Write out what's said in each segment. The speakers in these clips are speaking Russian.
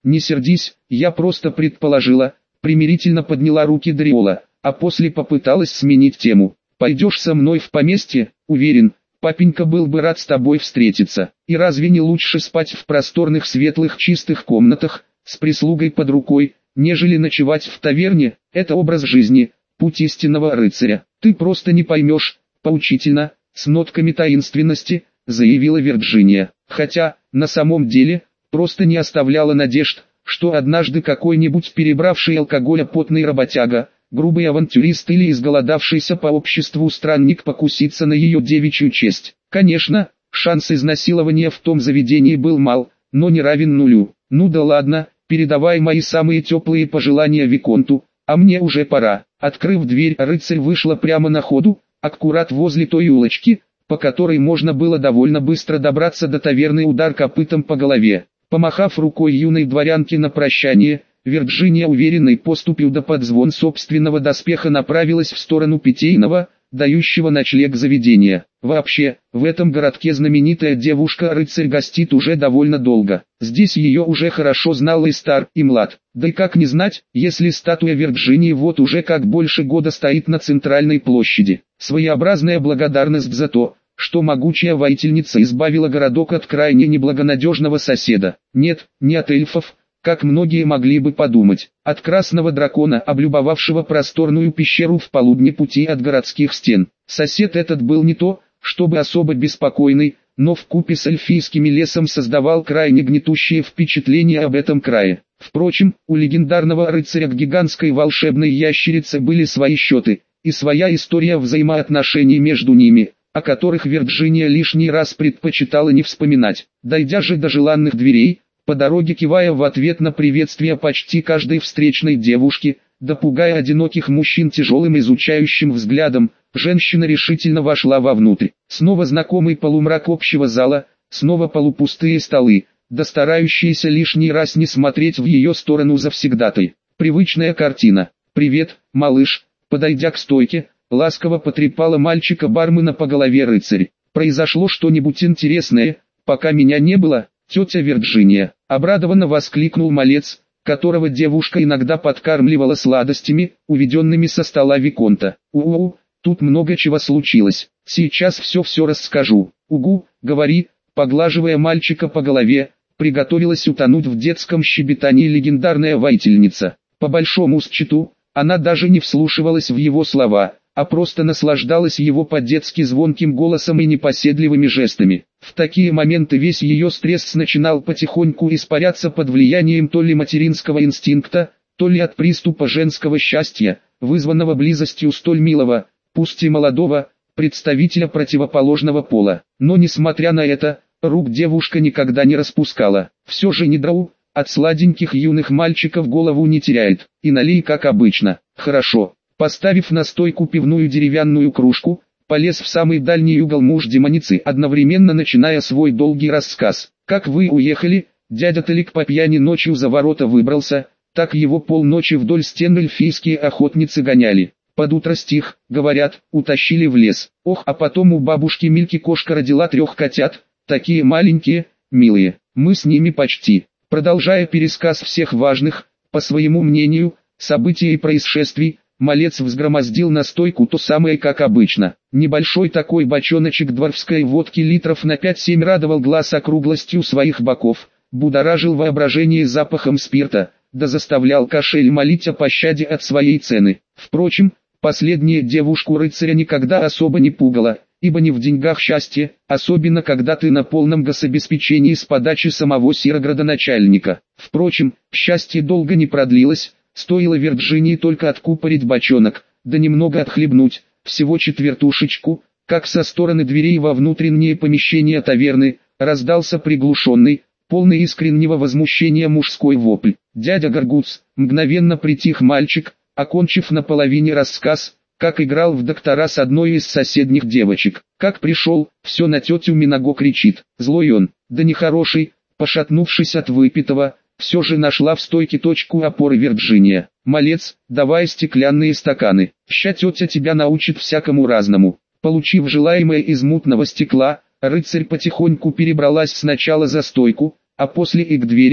не сердись, я просто предположила, примирительно подняла руки Дариола, а после попыталась сменить тему. Пойдешь со мной в поместье, уверен, папенька был бы рад с тобой встретиться. И разве не лучше спать в просторных светлых чистых комнатах, с прислугой под рукой, нежели ночевать в таверне? Это образ жизни, путь истинного рыцаря. Ты просто не поймешь, поучительно, с нотками таинственности, заявила Вирджиния. Хотя, на самом деле, просто не оставляла надежд, что однажды какой-нибудь перебравший алкоголя потный работяга, грубый авантюрист или изголодавшийся по обществу странник покусится на ее девичью честь. Конечно, шанс изнасилования в том заведении был мал, но не равен нулю. Ну да ладно, передавай мои самые теплые пожелания виконту, а мне уже пора. Открыв дверь, рыцарь вышла прямо на ходу, аккурат возле той улочки, по которой можно было довольно быстро добраться до таверны, удар копытом по голове. Помахав рукой юной дворянке на прощание, Вирджиния уверенной поступью да под звон собственного доспеха направилась в сторону питейного, дающего ночлег заведения. Вообще, в этом городке знаменитая девушка-рыцарь гостит уже довольно долго. Здесь ее уже хорошо знал и стар, и млад. Да и как не знать, если статуя Вирджинии вот уже как больше года стоит на центральной площади. Своеобразная благодарность за то, что могучая воительница избавила городок от крайне неблагонадежного соседа. Нет, не от эльфов, как многие могли бы подумать, от красного дракона, облюбовавшего просторную пещеру в полудне пути от городских стен. Сосед этот был не то, чтобы особо беспокойный, но вкупе с эльфийским лесом создавал крайне гнетущее впечатление об этом крае. Впрочем, у легендарного рыцаря к гигантской волшебной ящерице были свои счеты, и своя история взаимоотношений между ними, о которых Вирджиния лишний раз предпочитала не вспоминать. Дойдя же до желанных дверей, по дороге кивая в ответ на приветствие почти каждой встречной девушки, да пугая одиноких мужчин тяжелым изучающим взглядом, женщина решительно вошла вовнутрь. Снова знакомый полумрак общего зала, снова полупустые столы, да старающиеся лишний раз не смотреть в ее сторону завсегдатай. Привычная картина. «Привет, малыш», подойдя к стойке, ласково потрепала мальчика-бармена по голове рыцарь. «Произошло что-нибудь интересное, пока меня не было, тетя Вирджиния?» Обрадованно воскликнул малец, которого девушка иногда подкармливала сладостями, уведенными со стола виконта. Тут много чего случилось. Сейчас все расскажу. Угу, говори», поглаживая мальчика по голове, приготовилась утонуть в детском щебетании легендарная воительница. По большому счету, она даже не вслушивалась в его слова, а просто наслаждалась его по-детски звонким голосом и непоседливыми жестами. В такие моменты весь ее стресс начинал потихоньку испаряться под влиянием то ли материнского инстинкта, то ли от приступа женского счастья, вызванного близостью столь милого, пусть и молодого, представителя противоположного пола. Но несмотря на это, рук девушка никогда не распускала. Все же не драу, от сладеньких юных мальчиков голову не теряет, и налей как обычно. Хорошо. Поставив на стойку пивную деревянную кружку, полез в самый дальний угол муж демоницы, одновременно начиная свой долгий рассказ. «Как вы уехали, дядя Талик по пьяни ночью за ворота выбрался, так его полночи вдоль стен эльфийские охотницы гоняли. Под утро стих, говорят, утащили в лес. Ох, а потом у бабушки Мильки кошка родила 3 котят, такие маленькие, милые. Мы с ними почти». Продолжая пересказ всех важных, по своему мнению, событий и происшествий, малец взгромоздил на стойку то самое как обычно. Небольшой такой бочоночек дворфской водки литров на 5-7 радовал глаз округлостью своих боков, будоражил воображение запахом спирта, да заставлял кошель молить о пощаде от своей цены. Впрочем, последняя девушку-рыцаря никогда особо не пугала, ибо не в деньгах счастье, особенно когда ты на полном гособеспечении с подачи самого сироградоначальника. Впрочем, счастье долго не продлилось. Стоило Вирджинии только откупорить бочонок, да немного отхлебнуть, всего четвертушечку, как со стороны дверей во внутреннее помещение таверны, раздался приглушенный, полный искреннего возмущения мужской вопль. «Дядя Гаргуц!» Мгновенно притих мальчик, окончив наполовине рассказ, как играл в доктора с одной из соседних девочек. Как пришел, все на тетю Минаго кричит. Злой он, да нехороший, пошатнувшись от выпитого, все же нашла в стойке точку опоры Вирджиния. «Малец, давай стеклянные стаканы, ща тетя тебя научит всякому разному». Получив желаемое из мутного стекла, рыцарь потихоньку перебралась сначала за стойку, а после и к двери,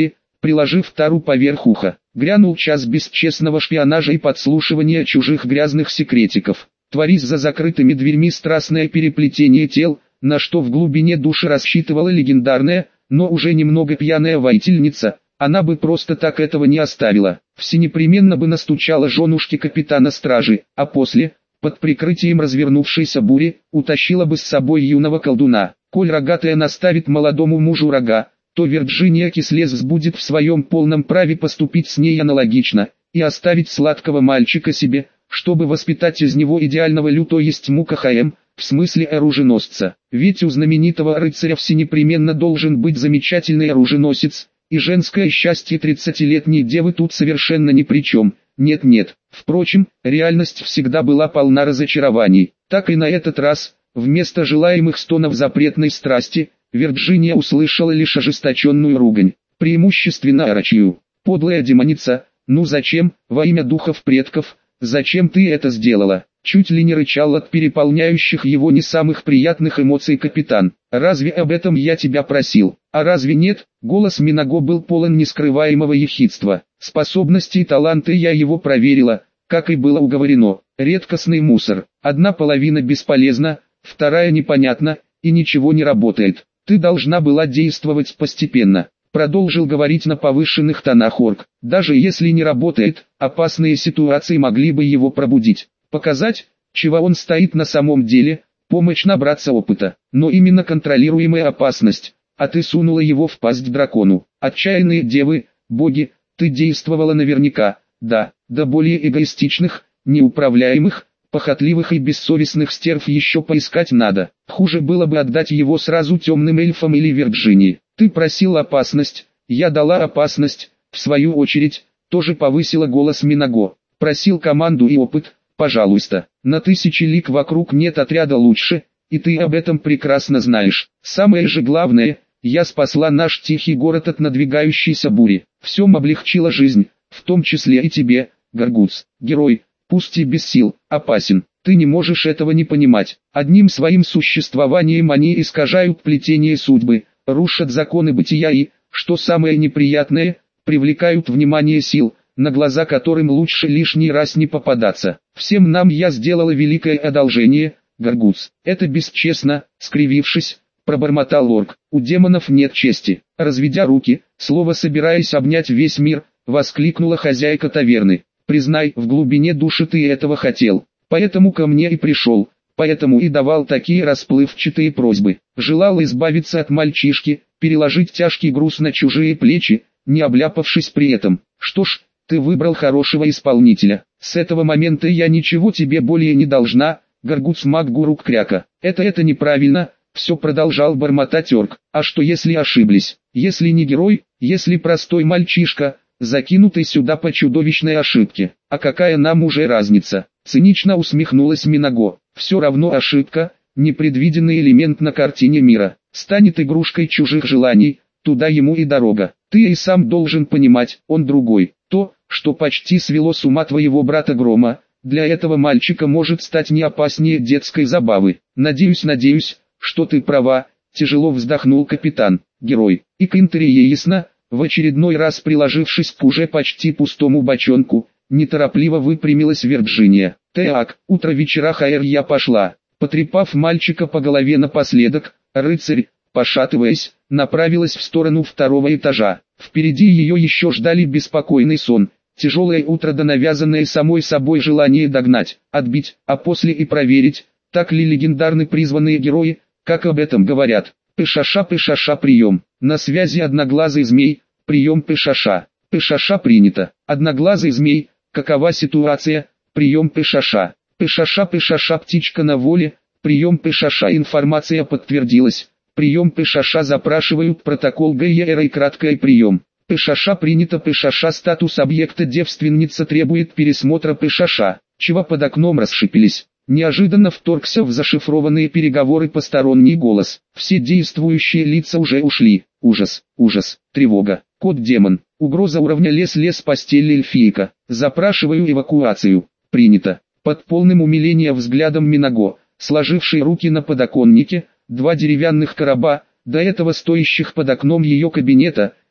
приложив тару поверх уха. Грянул час бесчестного шпионажа и подслушивания чужих грязных секретиков. Творись за закрытыми дверьми страстное переплетение тел, на что в глубине души рассчитывала легендарная, но уже немного пьяная воительница. Она бы просто так этого не оставила. Всенепременно бы настучала женушке капитана стражи, а после, под прикрытием развернувшейся бури, утащила бы с собой юного колдуна. Коль рогатая наставит молодому мужу рога, то Вирджиния Кислес будет в своем полном праве поступить с ней аналогично, и оставить сладкого мальчика себе, чтобы воспитать из него идеального Лю, то есть Мукахаэм, в смысле оруженосца. Ведь у знаменитого рыцаря всенепременно должен быть замечательный оруженосец, и женское счастье 30-летней девы тут совершенно ни при чем. Нет-нет. Впрочем, реальность всегда была полна разочарований. Так и на этот раз, вместо желаемых стонов запретной страсти, Вирджиния услышала лишь ожесточенную ругань, преимущественно орочью. «Подлая демоница, ну зачем, во имя духов предков, зачем ты это сделала?» Чуть ли не рычал от переполняющих его не самых приятных эмоций капитан. «Разве об этом я тебя просил? А разве нет?» Голос Минаго был полон нескрываемого ехидства. «Способности и таланты я его проверила, как и было уговорено. Редкостный мусор. Одна половина бесполезна, вторая непонятна, и ничего не работает. Ты должна была действовать постепенно». Продолжил говорить на повышенных тонах орк. «Даже если не работает, опасные ситуации могли бы его пробудить. Показать, чего он стоит на самом деле, помочь набраться опыта. Но именно контролируемая опасность, а ты сунула его в пасть дракону. Отчаянные девы, боги, ты действовала наверняка, да, до более эгоистичных, неуправляемых, похотливых и бессовестных стерв еще поискать надо. Хуже было бы отдать его сразу темным эльфам или Вирджинии. Ты просил опасность, я дала опасность, в свою очередь, тоже повысила голос Минаго. Просил команду и опыт, пожалуйста. На 1000 лиг вокруг нет отряда лучше, и ты об этом прекрасно знаешь. Самое же главное, я спасла наш тихий город от надвигающейся бури. Всем облегчила жизнь, в том числе и тебе, Гаргутс. Герой, пусть и без сил, опасен. Ты не можешь этого не понимать. Одним своим существованием они искажают плетение судьбы, рушат законы бытия и, что самое неприятное, привлекают внимание сил, на глаза которым лучше лишний раз не попадаться. Всем нам я сделала великое одолжение, Гаргутс. Это бесчестно, скривившись, пробормотал орк. У демонов нет чести. Разведя руки, словно собираясь обнять весь мир, воскликнула хозяйка таверны. Признай, в глубине души ты этого хотел. Поэтому ко мне и пришел. Поэтому и давал такие расплывчатые просьбы. Желал избавиться от мальчишки, переложить тяжкий груз на чужие плечи, не обляпавшись при этом. Что ж, ты выбрал хорошего исполнителя. С этого момента я ничего тебе более не должна, Гаргутс Макгурук Кряка. Это неправильно, все продолжал бормотать орк. А что если ошиблись? Если не герой, если простой мальчишка, закинутый сюда по чудовищной ошибке? А какая нам уже разница? Цинично усмехнулась Минаго. Все равно ошибка, непредвиденный элемент на картине мира. Станет игрушкой чужих желаний, туда ему и дорога. Ты и сам должен понимать, он другой. То, что почти свело с ума твоего брата Грома, для этого мальчика может стать не опаснее детской забавы. Надеюсь, что ты права, тяжело вздохнул капитан. Герой. И к Интерие ясно, в очередной раз приложившись к уже почти пустому бочонку, неторопливо выпрямилась Вирджиния. Так, утро вечера Хайр я пошла. Потрепав мальчика по голове напоследок, рыцарь, пошатываясь, направилась в сторону второго этажа. Впереди ее еще ждали беспокойный сон, тяжелое утро да навязанное самой собой желание догнать, отбить, а после и проверить, так ли легендарны призванные герои, как об этом говорят. Пышаша прием. На связи одноглазый змей, прием Пышаша. Пышаша принято. Одноглазый змей, какова ситуация, прием Пышаша. Пышаша птичка на воле, прием Пышаша информация подтвердилась. Прием Пышаша запрашивают протокол ГЕР и краткое прием. Пышаша принято. Пышаша статус объекта девственница требует пересмотра Пышаша. Чего под окном расшипелись? Неожиданно вторгся в зашифрованные переговоры посторонний голос. Все действующие лица уже ушли. Ужас, тревога. Кот-демон. Угроза уровня лес постель эльфийка. Запрашиваю эвакуацию. Принято. Под полным умиления взглядом Минаго, сложивший руки на подоконнике, два деревянных короба, до этого стоящих под окном ее кабинета,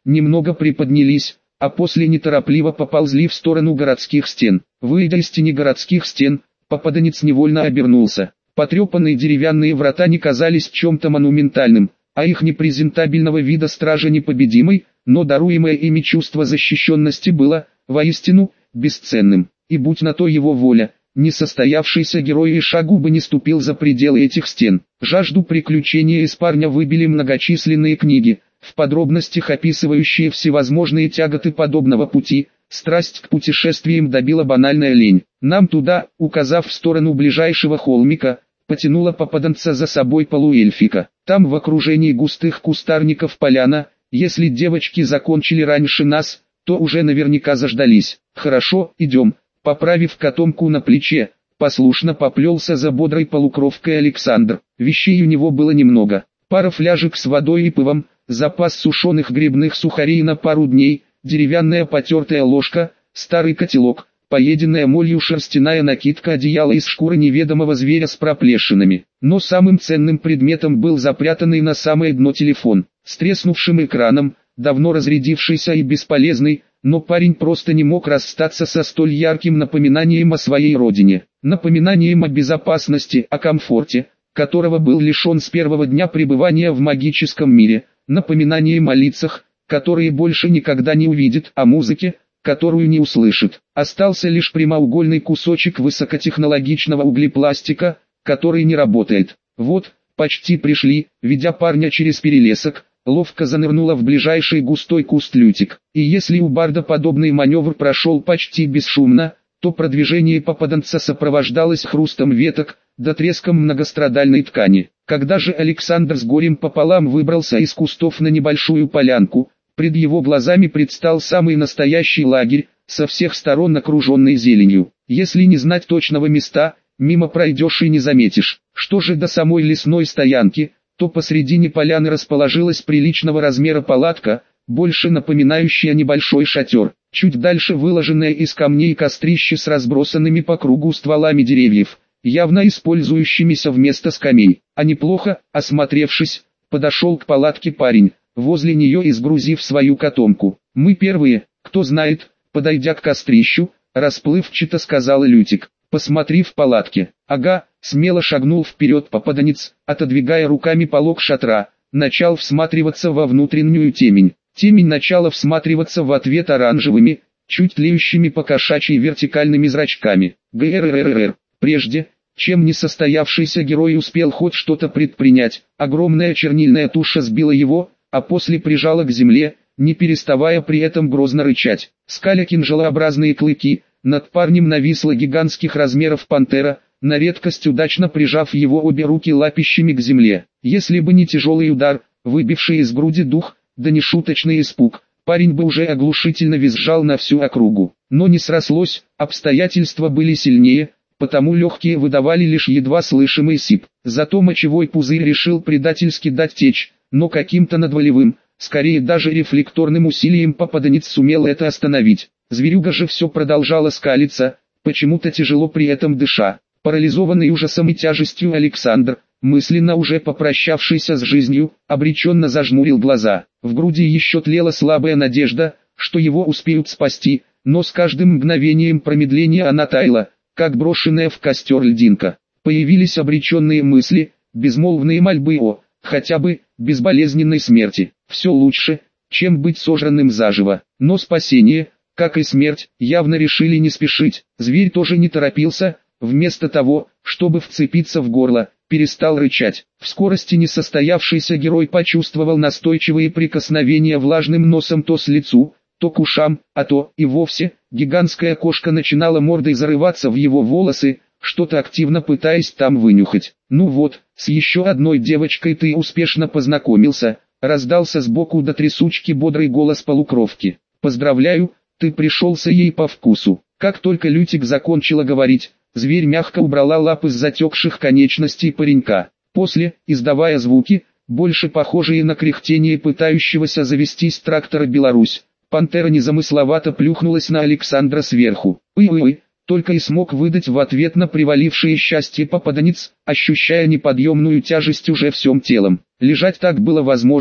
немного приподнялись, а после неторопливо поползли в сторону городских стен. Выйдя из тени городских стен, попаданец невольно обернулся. Потрепанные деревянные врата не казались чем-то монументальным, а их непрезентабельного вида стража непобедимой, но даруемое ими чувство защищенности было, воистину, бесценным. И будь на то его воля, несостоявшийся герой и шагу бы не ступил за пределы этих стен. Жажду приключения из парня выбили многочисленные книги, в подробностях описывающие всевозможные тяготы подобного пути. Страсть к путешествиям добила банальная лень. Нам туда, указав в сторону ближайшего холмика, потянула попаданца за собой полуэльфика. Там в окружении густых кустарников поляна, если девочки закончили раньше нас, то уже наверняка заждались. Хорошо, идем. Поправив котомку на плече, послушно поплелся за бодрой полукровкой Александр. Вещей у него было немного. Пара фляжек с водой и пивом, запас сушеных грибных сухарей на пару дней, деревянная потертая ложка, старый котелок, поеденная молью шерстяная накидка, одеяло из шкуры неведомого зверя с проплешинами. Но самым ценным предметом был запрятанный на самое дно телефон, с треснувшим экраном, давно разрядившийся и бесполезный, но парень просто не мог расстаться со столь ярким напоминанием о своей родине, напоминанием о безопасности, о комфорте, которого был лишен с первого дня пребывания в магическом мире, напоминанием о лицах, которые больше никогда не увидит, о музыке, которую не услышит. Остался лишь прямоугольный кусочек высокотехнологичного углепластика, который не работает. Вот, почти пришли, ведя парня через перелесок, ловко занырнула в ближайший густой куст Лютик. И если у барда подобный маневр прошел почти бесшумно, то продвижение попаданца сопровождалось хрустом веток, да треском многострадальной ткани. Когда же Александр с горем пополам выбрался из кустов на небольшую полянку, пред его глазами предстал самый настоящий лагерь, со всех сторон окруженный зеленью. Если не знать точного места, мимо пройдешь и не заметишь. Что же до самой лесной стоянки, то посредине поляны расположилась приличного размера палатка, больше напоминающая небольшой шатер. Чуть дальше выложенное из камней кострище с разбросанными по кругу стволами деревьев, явно использующимися вместо скамей. А неплохо, осмотревшись, подошел к палатке парень, возле нее изгрузив свою котомку. «Мы первые, кто знает», подойдя к кострищу, расплывчато сказал Лютик. «Посмотри в палатке». «Ага», смело шагнул вперед попаданец, отодвигая руками полог шатра, начал всматриваться во внутреннюю темень. Темень начала всматриваться в ответ оранжевыми, чуть тлеющими по кошачьи вертикальными зрачками. ГРРРР. Прежде, чем несостоявшийся герой успел хоть что-то предпринять, огромная чернильная туша сбила его, а после прижала к земле, не переставая при этом грозно рычать. Скаля кинжалообразные клыки, над парнем нависла гигантских размеров пантера, на редкость удачно прижав его обе руки лапищами к земле. Если бы не тяжелый удар, выбивший из груди дух, да не шуточный испуг, парень бы уже оглушительно визжал на всю округу. Но не срослось, обстоятельства были сильнее, потому легкие выдавали лишь едва слышимый сип. Зато мочевой пузырь решил предательски дать течь, но каким-то надволевым, скорее даже рефлекторным усилием попаданец сумел это остановить. Зверюга же все продолжала скалиться, почему-то тяжело при этом дыша. Парализованный ужасом и тяжестью Александр, мысленно уже попрощавшийся с жизнью, обреченно зажмурил глаза. В груди еще тлела слабая надежда, что его успеют спасти, но с каждым мгновением промедления она таяла, как брошенная в костер льдинка. Появились обреченные мысли, безмолвные мольбы о, хотя бы, безболезненной смерти. Все лучше, чем быть сожранным заживо. Но спасение, как и смерть, явно решили не спешить. Зверь тоже не торопился, вместо того, чтобы вцепиться в горло, перестал рычать. В скорости несостоявшийся герой почувствовал настойчивые прикосновения влажным носом то с лицу, то к ушам, а то и вовсе. Гигантская кошка начинала мордой зарываться в его волосы, что-то активно пытаясь там вынюхать. «Ну вот, с еще одной девочкой ты успешно познакомился», раздался сбоку до трясучки бодрый голос полукровки. «Поздравляю, ты пришелся ей по вкусу». Как только Лютик закончила говорить, зверь мягко убрала лапы с затекших конечностей паренька. После, издавая звуки, больше похожие на кряхтение пытающегося завестись трактора «Беларусь», пантера незамысловато плюхнулась на Александра сверху. «Ой-ой-ой», только и смог выдать в ответ на привалившее счастье попаданец, ощущая неподъемную тяжесть уже всем телом. Лежать так было возможно,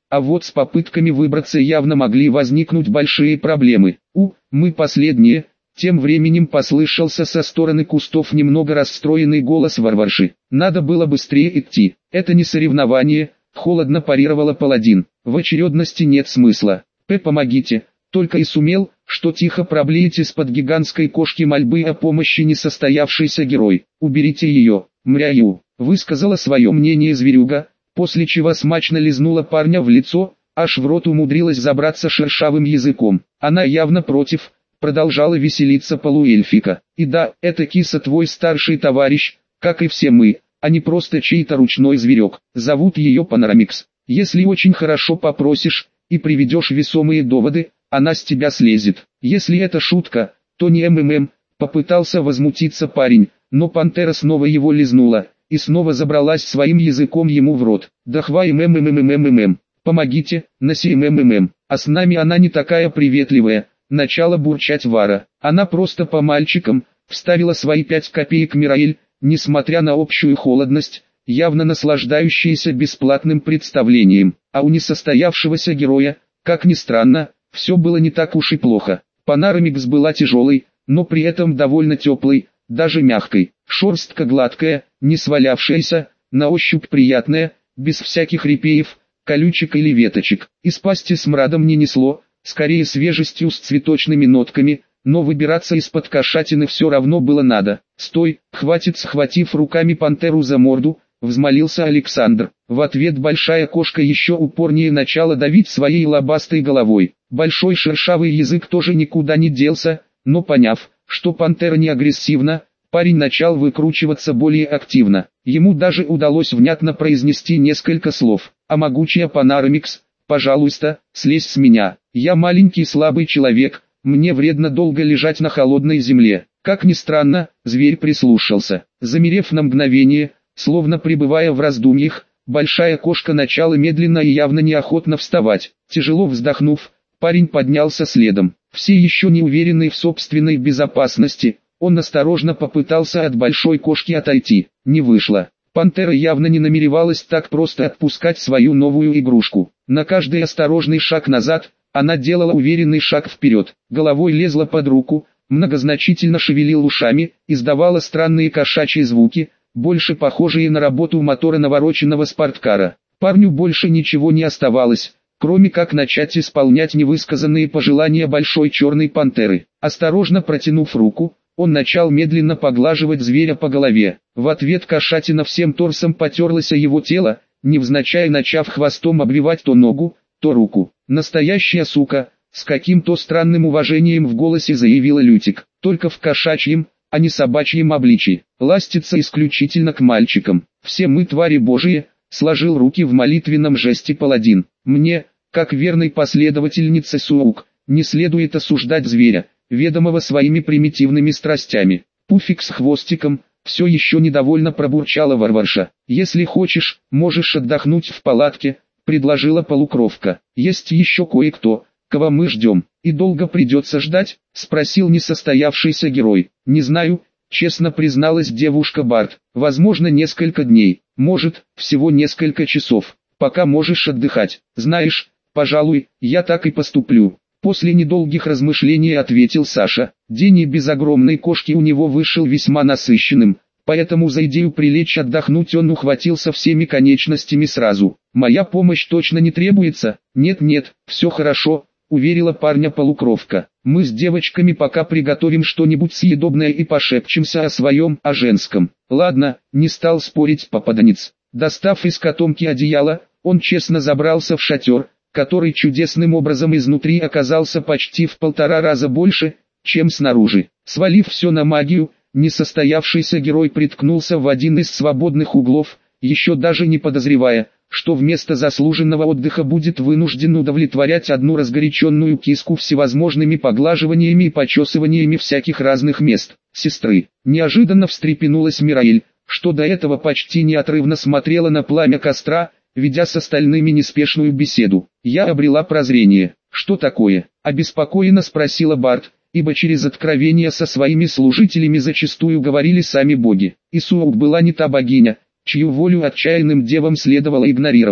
а вот с попытками выбраться явно могли возникнуть большие проблемы. Мы последние. Тем временем послышался со стороны кустов немного расстроенный голос Варварши. Надо было быстрее идти. Это не соревнование, холодно парировала паладин. В очередности нет смысла. Помогите. Только и сумел, что тихо проблеять из-под гигантской кошки мольбы о помощи несостоявшийся герой. «Уберите ее, мряю», высказала свое мнение зверюга, после чего смачно лизнула парня в лицо, аж в рот умудрилась забраться шершавым языком. Она явно против, продолжала веселиться полуэльфика. «И да, это киса твой старший товарищ, как и все мы, а не просто чей-то ручной зверек. Зовут ее Панорамикс. Если очень хорошо попросишь и приведешь весомые доводы, она с тебя слезет. Если это шутка, то не МММ», попытался возмутиться парень, но пантера снова его лизнула, и снова забралась своим языком ему в рот. «Да хваим ММММММ, помогите, Наси МММ, а с нами она не такая приветливая», начала бурчать Вара. «Она просто по мальчикам», вставила свои 5 копеек Мираэль, несмотря на общую холодность, явно наслаждающаяся бесплатным представлением, а у несостоявшегося героя, как ни странно, все было не так уж и плохо. Панорамикс была тяжелой, но при этом довольно теплой, даже мягкой, шерстка гладкая, не свалявшаяся, на ощупь приятная, без всяких репеев, колючек или веточек. Из пасти смрадом не несло, скорее свежестью с цветочными нотками, но выбираться из-под кошатины все равно было надо. «Стой, хватит!» Схватив руками пантеру за морду, взмолился Александр. В ответ большая кошка еще упорнее начала давить своей лобастой головой. Большой шершавый язык тоже никуда не делся, но поняв, что пантера не агрессивна, парень начал выкручиваться более активно. Ему даже удалось внятно произнести несколько слов. «А могучая Панорамикс, пожалуйста, слезь с меня. Я маленький слабый человек, мне вредно долго лежать на холодной земле». Как ни странно, зверь прислушался. Замерев на мгновение, словно пребывая в раздумьях, большая кошка начала медленно и явно неохотно вставать. Тяжело вздохнув, парень поднялся следом. Все еще не уверенный в собственной безопасности, он осторожно попытался от большой кошки отойти. Не вышло. Пантера явно не намеревалась так просто отпускать свою новую игрушку. На каждый осторожный шаг назад, она делала уверенный шаг вперед. Головой лезла под руку, многозначительно шевелила ушами, издавала странные кошачьи звуки, больше похожие на работу мотора навороченного спорткара. Парню больше ничего не оставалось, кроме как начать исполнять невысказанные пожелания большой черной пантеры. Осторожно протянув руку, он начал медленно поглаживать зверя по голове. В ответ кошатина всем торсом потерлась о его тело, невзначай начав хвостом обвивать то ногу, то руку. «Настоящая сука», с каким-то странным уважением в голосе заявила Лютик. «Только в кошачьем, а не собачьем обличии. Ластится исключительно к мальчикам. Все мы твари божьи», сложил руки в молитвенном жесте паладин. «Мне, как верной последовательнице Суук, не следует осуждать зверя, ведомого своими примитивными страстями». Пуфик с хвостиком, все еще недовольно пробурчала Варварша. «Если хочешь, можешь отдохнуть в палатке», предложила полукровка. «Есть еще кое-кто, кого мы ждем. И долго придется ждать?» спросил несостоявшийся герой. «Не знаю», честно призналась девушка Барт. «Возможно, несколько дней, может, всего несколько часов. Пока можешь отдыхать. Знаешь, пожалуй, я так и поступлю». После недолгих размышлений ответил Саша. День и без огромной кошки у него вышел весьма насыщенным, поэтому за идею прилечь отдохнуть он ухватился всеми конечностями сразу. «Моя помощь точно не требуется?» «Нет-нет, все хорошо», уверила парня полукровка. «Мы с девочками пока приготовим что-нибудь съедобное и пошепчемся о своем, о женском». «Ладно», не стал спорить попаданец. Достав из котомки одеяло, он честно забрался в шатер, который чудесным образом изнутри оказался почти в 1,5 раза больше, чем снаружи. Свалив все на магию, несостоявшийся герой приткнулся в один из свободных углов, еще даже не подозревая, что вместо заслуженного отдыха будет вынужден удовлетворять одну разгоряченную киску всевозможными поглаживаниями и почесываниями всяких разных мест. «Сестры!» Неожиданно встрепенулась Мираэль, что до этого почти неотрывно смотрела на пламя костра, ведя с остальными неспешную беседу. «Я обрела прозрение». «Что такое?» – обеспокоенно спросила Барт, ибо через откровения со своими служителями зачастую говорили сами боги. И Суук была не та богиня, чью волю отчаянным девам следовало игнорировать.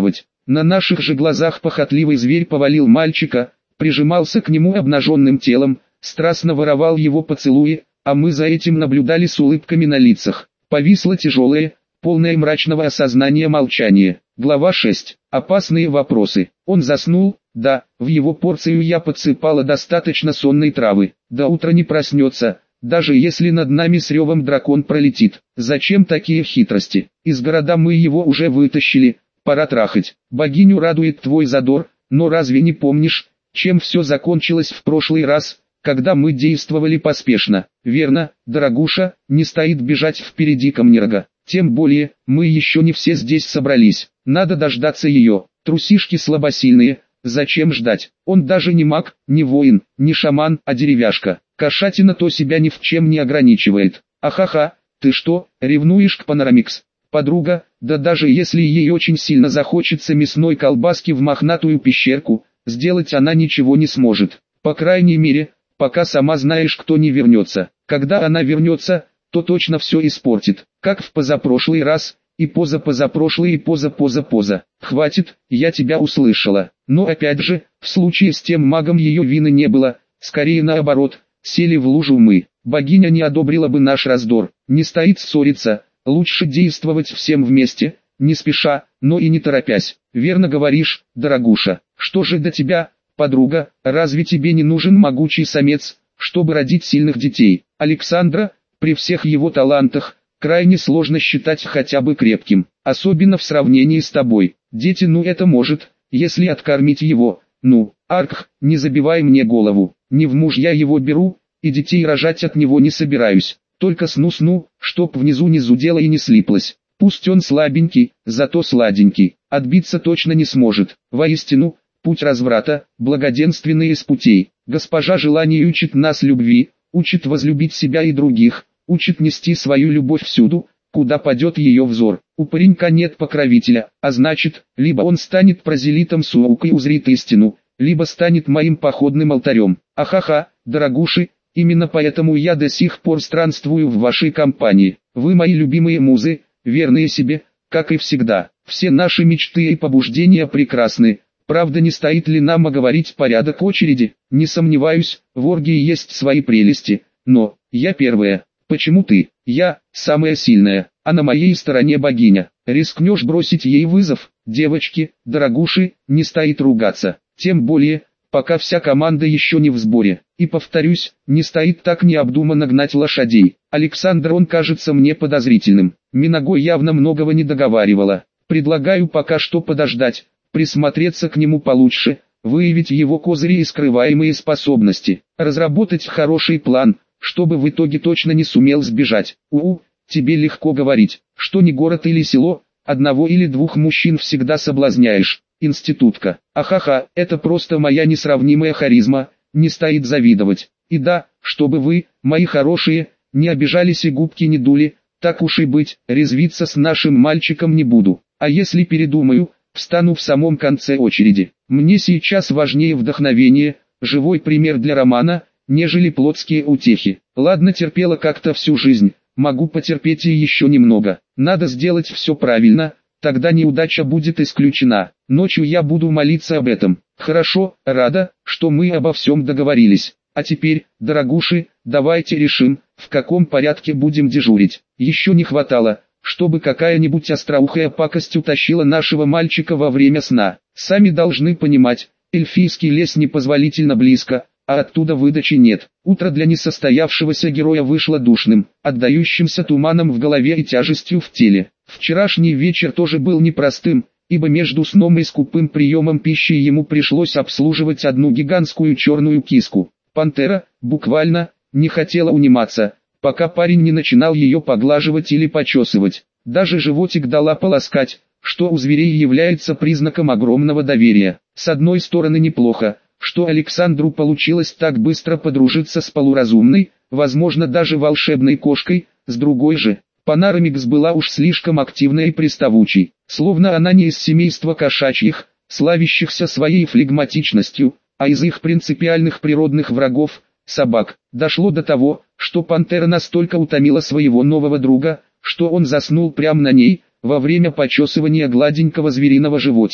На наших же глазах похотливый зверь повалил мальчика, прижимался к нему обнаженным телом, страстно воровал его поцелуи, а мы за этим наблюдали с улыбками на лицах. Повисло тяжелое, полное мрачного осознания молчание. Глава 6. Опасные вопросы. Он заснул, да, в его порцию я подсыпала достаточно сонной травы. До утра не проснется, даже если над нами с ревом дракон пролетит. Зачем такие хитрости? Из города мы его уже вытащили, пора трахать. Богиню радует твой задор, но разве не помнишь, чем все закончилось в прошлый раз, когда мы действовали поспешно? Верно, дорогуша, не стоит бежать впереди Камнерга. Тем более, мы еще не все здесь собрались. Надо дождаться ее. Трусишки слабосильные, зачем ждать? Он даже не маг, не воин, не шаман, а деревяшка. Кошатина то себя ни в чем не ограничивает. Ахаха, ты что, ревнуешь к Панорамикс? Подруга, да даже если ей очень сильно захочется мясной колбаски в мохнатую пещерку, сделать она ничего не сможет. По крайней мере, пока сама знаешь, кто не вернется. Когда она вернется, то точно все испортит, как в позапрошлый раз, и позапозапрошлый и поза. Хватит, я тебя услышала. Но опять же, в случае с тем магом ее вины не было, скорее наоборот, сели в лужу мы. Богиня не одобрила бы наш раздор, не стоит ссориться, лучше действовать всем вместе, не спеша, но и не торопясь. Верно говоришь, дорогуша. Что же до тебя, подруга, разве тебе не нужен могучий самец, чтобы родить сильных детей? Александра, при всех его талантах, крайне сложно считать хотя бы крепким, особенно в сравнении с тобой. Дети, ну это может, если откормить его. Ну, Аркх, не забивай мне голову, не в муж я его беру, и детей рожать от него не собираюсь. Только сну, чтоб внизу не зудело и не слиплось. Пусть он слабенький, зато сладенький, отбиться точно не сможет. Воистину, путь разврата, благоденственный из путей. Госпожа желаний учит нас любви, учит возлюбить себя и других, учит нести свою любовь всюду, куда падет ее взор. У паренька нет покровителя, а значит, либо он станет прозелитом Суоука и узрит истину, либо станет моим походным алтарем. Ахаха, дорогуши, именно поэтому я до сих пор странствую в вашей компании. Вы мои любимые музы, верные себе, как и всегда. Все наши мечты и побуждения прекрасны. Правда, не стоит ли нам оговорить порядок очереди? Не сомневаюсь, в оргии есть свои прелести, но я первая. Почему ты? Я самая сильная, а на моей стороне богиня. Рискнешь бросить ей вызов? Девочки, дорогуши, не стоит ругаться. Тем более, пока вся команда еще не в сборе. И повторюсь, не стоит так необдуманно гнать лошадей. Александр, он кажется мне подозрительным. Минаго явно многого не договаривала. Предлагаю пока что подождать, присмотреться к нему получше, выявить его козыри и скрываемые способности, разработать хороший план, чтобы в итоге точно не сумел сбежать. Тебе легко говорить, что не город или село, одного или двух мужчин всегда соблазняешь. Институтка. Ахаха, это просто моя несравнимая харизма, не стоит завидовать. И да, чтобы вы, мои хорошие, не обижались и губки не дули, так уж и быть, резвиться с нашим мальчиком не буду. А если передумаю, встану в самом конце очереди. Мне сейчас важнее вдохновение, живой пример для романа, нежели плотские утехи. Ладно, терпела как-то всю жизнь, могу потерпеть и еще немного. Надо сделать все правильно, тогда неудача будет исключена. Ночью я буду молиться об этом. Хорошо, рада, что мы обо всем договорились. А теперь, дорогуши, давайте решим, в каком порядке будем дежурить. Еще не хватало, чтобы какая-нибудь остроухая пакость утащила нашего мальчика во время сна. Сами должны понимать, эльфийский лес непозволительно близко, а оттуда выдачи нет. Утро для несостоявшегося героя вышло душным, отдающимся туманом в голове и тяжестью в теле. Вчерашний вечер тоже был непростым, ибо между сном и скупым приемом пищи ему пришлось обслуживать одну гигантскую черную киску. Пантера, буквально, не хотела униматься, пока парень не начинал ее поглаживать или почесывать. Даже животик дала полоскать, что у зверей является признаком огромного доверия. С одной стороны неплохо, что Александру получилось так быстро подружиться с полуразумной, возможно даже волшебной кошкой, с другой же, Панорамикс была уж слишком активной и приставучей, словно она не из семейства кошачьих, славящихся своей флегматичностью, а из их принципиальных природных врагов, собак. Дошло до того, что пантера настолько утомила своего нового друга, что он заснул прямо на ней, во время почесывания гладенького звериного животика.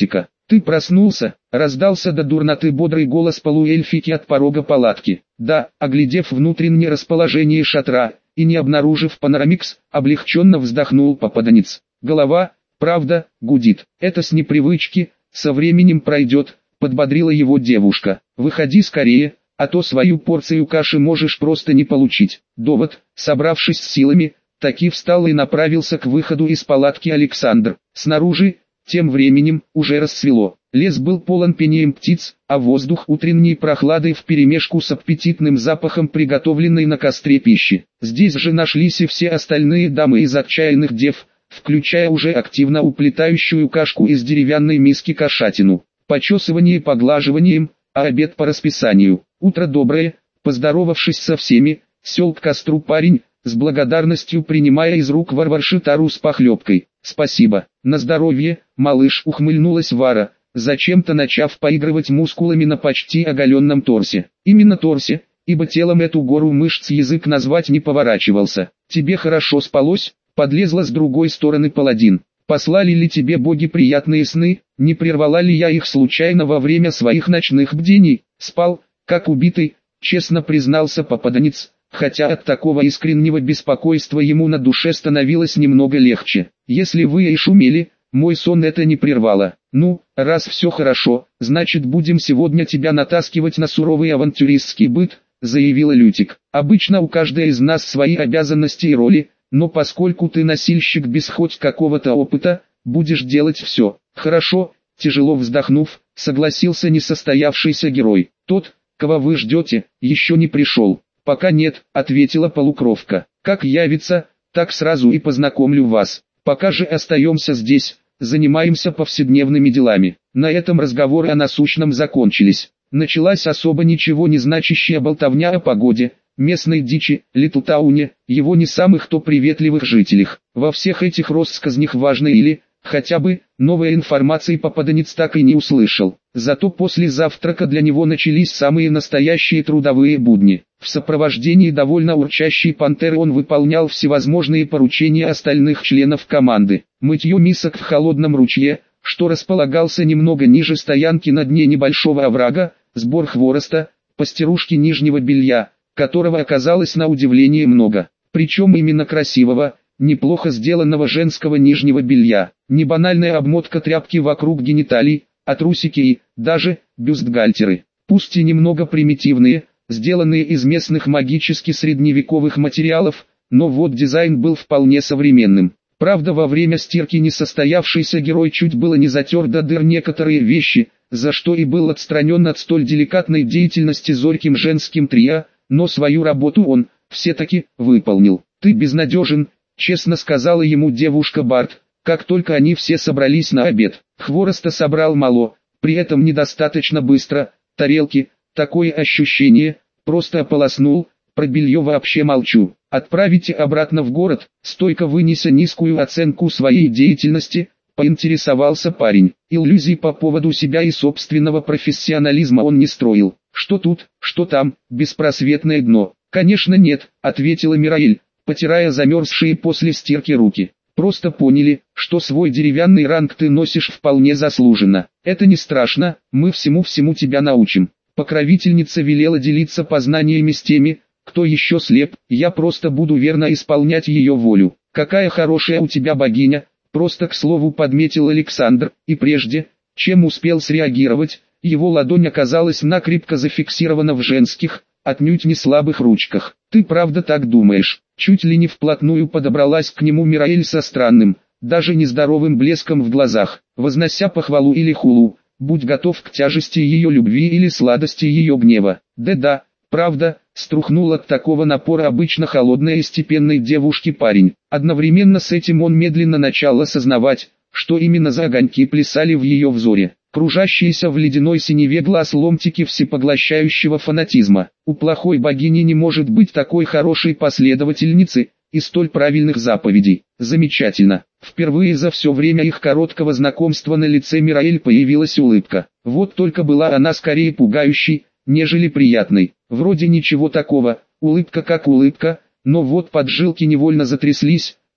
«Ты проснулся?» — раздался до дурноты бодрый голос полуэльфики от порога палатки. Да, оглядев внутреннее расположение шатра и не обнаружив панорамикс, облегченно вздохнул попаданец. Голова, правда, гудит. Это с непривычки, со временем пройдет, подбодрила его девушка. Выходи скорее, а то свою порцию каши можешь просто не получить. Довод, собравшись с силами, таки встал и направился к выходу из палатки Александр. Снаружи, тем временем, уже рассвело. Лес был полон пением птиц, а воздух утренней прохладой вперемешку с аппетитным запахом приготовленной на костре пищи. Здесь же нашлись и все остальные дамы из отчаянных дев, включая уже активно уплетающую кашку из деревянной миски кошатину. Почесывание поглаживанием, а обед по расписанию. «Утро доброе», поздоровавшись со всеми, сел к костру парень, с благодарностью принимая из рук варварши тару с похлебкой. «Спасибо, на здоровье, малыш», ухмыльнулась Вара, зачем-то начав поигрывать мускулами на почти оголенном торсе. Именно торсе, ибо телом эту гору мышц язык назвать не поворачивался. «Тебе хорошо спалось?» — подлезла с другой стороны паладин. «Послали ли тебе боги приятные сны? Не прервала ли я их случайно во время своих ночных бдений?» «Спал, как убитый», честно признался попаданец, хотя от такого искреннего беспокойства ему на душе становилось немного легче. «Если вы и шумели, мой сон это не прервало. Ну, раз все хорошо, значит будем сегодня тебя натаскивать на суровый авантюристский быт», заявила Лютик. «Обычно у каждой из нас свои обязанности и роли, но поскольку ты носильщик без хоть какого-то опыта, будешь делать все». «Хорошо», тяжело вздохнув, согласился несостоявшийся герой. «Тот, кого вы ждете, еще не пришел». «Пока нет», — ответила полукровка. «Как явится, так сразу и познакомлю вас. Пока же остаемся здесь, занимаемся повседневными делами». На этом разговоры о насущном закончились. Началась особо ничего не значащая болтовня о погоде, местной дичи, Литлтауне, его не самых то приветливых жителях. Во всех этих россказнях важной или, хотя бы, новой информации попаданец так и не услышал. Зато после завтрака для него начались самые настоящие трудовые будни. В сопровождении довольно урчащей пантеры он выполнял всевозможные поручения остальных членов команды. Мытье мисок в холодном ручье, что располагался немного ниже стоянки на дне небольшого оврага, сбор хвороста, постирушки нижнего белья, которого оказалось на удивление много. Причем именно красивого, неплохо сделанного женского нижнего белья. Не банальная обмотка тряпки вокруг гениталий, а трусики и, даже, бюстгальтеры. Пусть и немного примитивные, сделанные из местных магически средневековых материалов, но вот дизайн был вполне современным. Правда, во время стирки несостоявшийся герой чуть было не затер до дыр некоторые вещи, за что и был отстранен от столь деликатной деятельности зорким женским трио, но свою работу он, все-таки, выполнил. «Ты безнадежен», честно сказала ему девушка Барт, как только они все собрались на обед. Хвороста собрал мало, при этом недостаточно быстро, тарелки, такое ощущение, просто ополоснул, про белье вообще молчу. «Отправите обратно в город», стойко вынеся низкую оценку своей деятельности, поинтересовался парень. Иллюзий по поводу себя и собственного профессионализма он не строил. «Что тут, что там, беспросветное дно?» «Конечно нет», ответила Мираэль, потирая замерзшие после стирки руки. «Просто поняли, что свой деревянный ранг ты носишь вполне заслуженно. Это не страшно, мы всему-всему тебя научим». Покровительница велела делиться познаниями с теми, кто еще слеп, я просто буду верно исполнять ее волю. «Какая хорошая у тебя богиня», просто к слову подметил Александр, и прежде, чем успел среагировать, его ладонь оказалась накрепко зафиксирована в женских, отнюдь не слабых ручках. «Ты правда так думаешь?» Чуть ли не вплотную подобралась к нему Мираэль со странным, даже нездоровым блеском в глазах, вознося похвалу или хулу, будь готов к тяжести ее любви или сладости ее гнева. «Да-да, правда», струхнул от такого напора обычно холодной и степенной девушки парень. Одновременно с этим он медленно начал осознавать, что именно за огоньки плясали в ее взоре. Кружащиеся в ледяной синеве глаз ломтики всепоглощающего фанатизма. У плохой богини не может быть такой хорошей последовательницы и столь правильных заповедей. Замечательно. Впервые за все время их короткого знакомства на лице Мираэль появилась улыбка. Вот только была она скорее пугающей, нежели приятной. Вроде ничего такого, улыбка как улыбка, но вот поджилки невольно затряслись,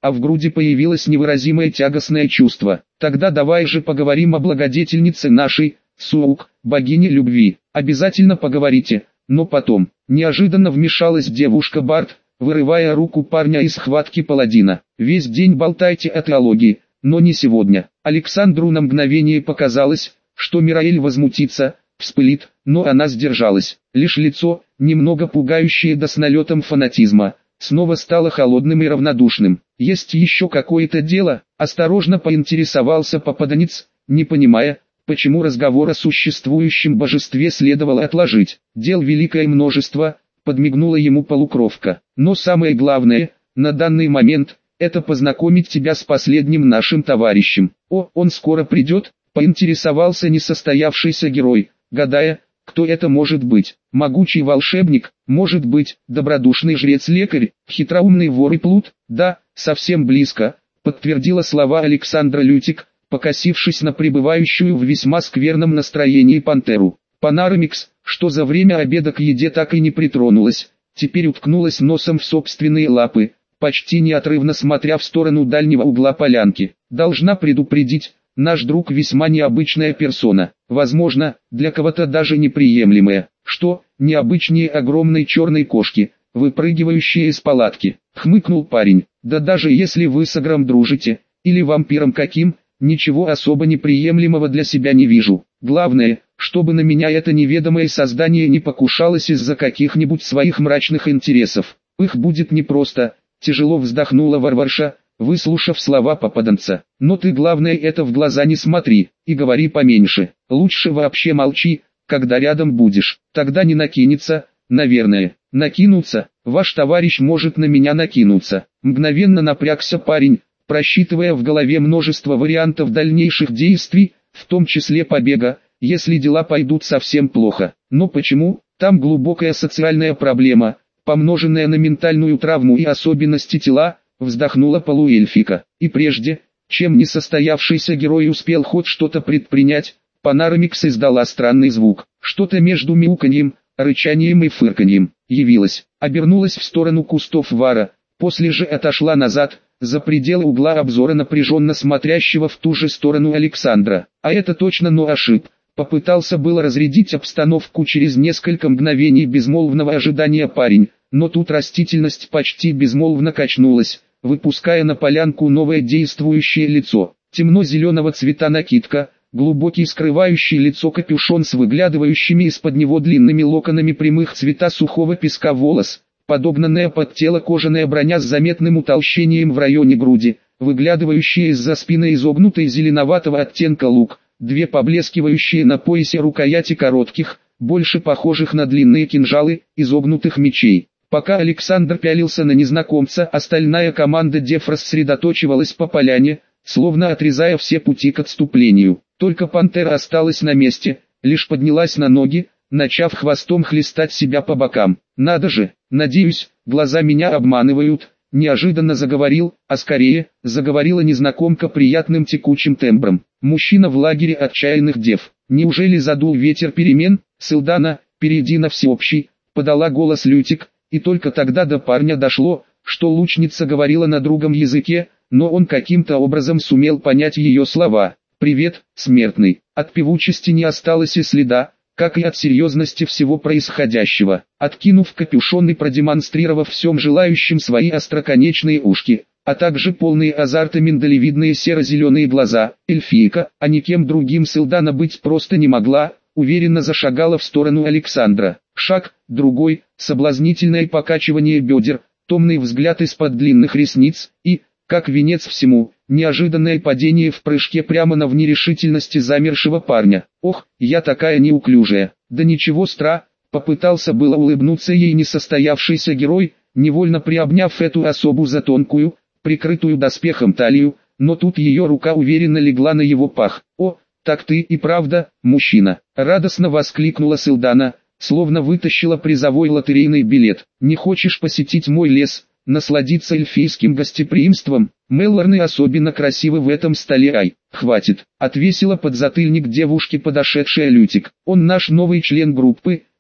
а в груди появилось невыразимое тягостное чувство. Тогда давай же поговорим о благодетельнице нашей, Суук, богине любви. Обязательно поговорите, но потом. Неожиданно вмешалась девушка Барт, вырывая руку парня из схватки паладина. Весь день болтайте о теологии, но не сегодня. Александру на мгновение показалось, что Мираэль возмутится, вспылит, но она сдержалась. Лишь лицо, немного пугающее до с налетом фанатизма, снова стало холодным и равнодушным. «Есть еще какое-то дело?» – осторожно поинтересовался попаданец, не понимая, почему разговор о существующем божестве следовало отложить. «Дел великое множество», – подмигнула ему полукровка. «Но самое главное, на данный момент, это познакомить тебя с последним нашим товарищем». «О, он скоро придет?» – поинтересовался несостоявшийся герой, гадая, кто это может быть. Могучий волшебник, может быть, добродушный жрец-лекарь, хитроумный вор и плут? Да, совсем близко, подтвердила слова Александра Лютик, покосившись на пребывающую в весьма скверном настроении пантеру. Панарамикс, что за время обеда к еде так и не притронулась, теперь уткнулась носом в собственные лапы, почти неотрывно смотря в сторону дальнего угла полянки. Должна предупредить, наш друг весьма необычная персона, возможно, для кого-то даже неприемлемая. Что, необычнее огромной черной кошки, выпрыгивающей из палатки, хмыкнул парень. Да даже если вы с Агром дружите, или вампиром каким, ничего особо неприемлемого для себя не вижу. Главное, чтобы на меня это неведомое создание не покушалось из-за каких-нибудь своих мрачных интересов. Их будет непросто, тяжело вздохнула варварша, выслушав слова попаданца. Но ты главное это в глаза не смотри, и говори поменьше. Лучше вообще молчи, когда рядом будешь. Тогда не накинется, наверное. Накинуться, ваш товарищ может на меня накинуться. Мгновенно напрягся парень, просчитывая в голове множество вариантов дальнейших действий, в том числе побега, если дела пойдут совсем плохо. Но почему? Там глубокая социальная проблема, помноженная на ментальную травму и особенности тела, вздохнула полуэльфика. И прежде, чем несостоявшийся герой успел хоть что-то предпринять, Панарамикс издала странный звук. Что-то между мяуканьем, рычанием и фырканьем. Явилась, обернулась в сторону кустов вара, после же отошла назад, за пределы угла обзора напряженно смотрящего в ту же сторону Александра. А это точно ошиб. Попытался было разрядить обстановку через несколько мгновений безмолвного ожидания парень, но тут растительность почти безмолвно качнулась, выпуская на полянку новое действующее лицо. Темно-зеленого цвета накидка, глубокий скрывающий лицо капюшон с выглядывающими из-под него длинными локонами прямых цвета сухого песка волос, подогнанная под тело кожаная броня с заметным утолщением в районе груди, выглядывающая из-за спины изогнутый зеленоватого оттенка лук, две поблескивающие на поясе рукояти коротких, больше похожих на длинные кинжалы, изогнутых мечей. Пока Александр пялился на незнакомца, остальная команда дев рассредоточивалась по поляне, словно отрезая все пути к отступлению. Только пантера осталась на месте, лишь поднялась на ноги, начав хвостом хлестать себя по бокам. «Надо же, надеюсь, глаза меня обманывают», — неожиданно заговорил, а скорее, заговорила незнакомка приятным текучим тембром. Мужчина в лагере отчаянных дев. «Неужели задул ветер перемен? Сылдана, перейди на всеобщий», — подала голос Лютик, и только тогда до парня дошло, что лучница говорила на другом языке, но он каким-то образом сумел понять ее слова. «Привет, смертный». От певучести не осталось и следа, как и от серьезности всего происходящего. Откинув капюшон и продемонстрировав всем желающим свои остроконечные ушки, а также полные азарта миндалевидные серо-зеленые глаза, эльфийка, а никем другим Сылдана быть просто не могла, уверенно зашагала в сторону Александра. Шаг, другой, соблазнительное покачивание бедер, томный взгляд из-под длинных ресниц и, как венец всему, неожиданное падение в прыжке прямо на в нерешительности замершего парня. «Ох, я такая неуклюжая». «Да ничего попытался было улыбнуться ей несостоявшийся герой, невольно приобняв эту особу за тонкую, прикрытую доспехом талию, но тут ее рука уверенно легла на его пах. «О, так ты и правда, мужчина!» — радостно воскликнула Сылдана, словно вытащила призовой лотерейный билет. «Не хочешь посетить мой лес, насладиться эльфийским гостеприимством? Меллорны особенно красивы в этом столе». «Ай, хватит!» — отвесила подзатыльник девушке подошедшая Лютик. «Он наш новый член группы,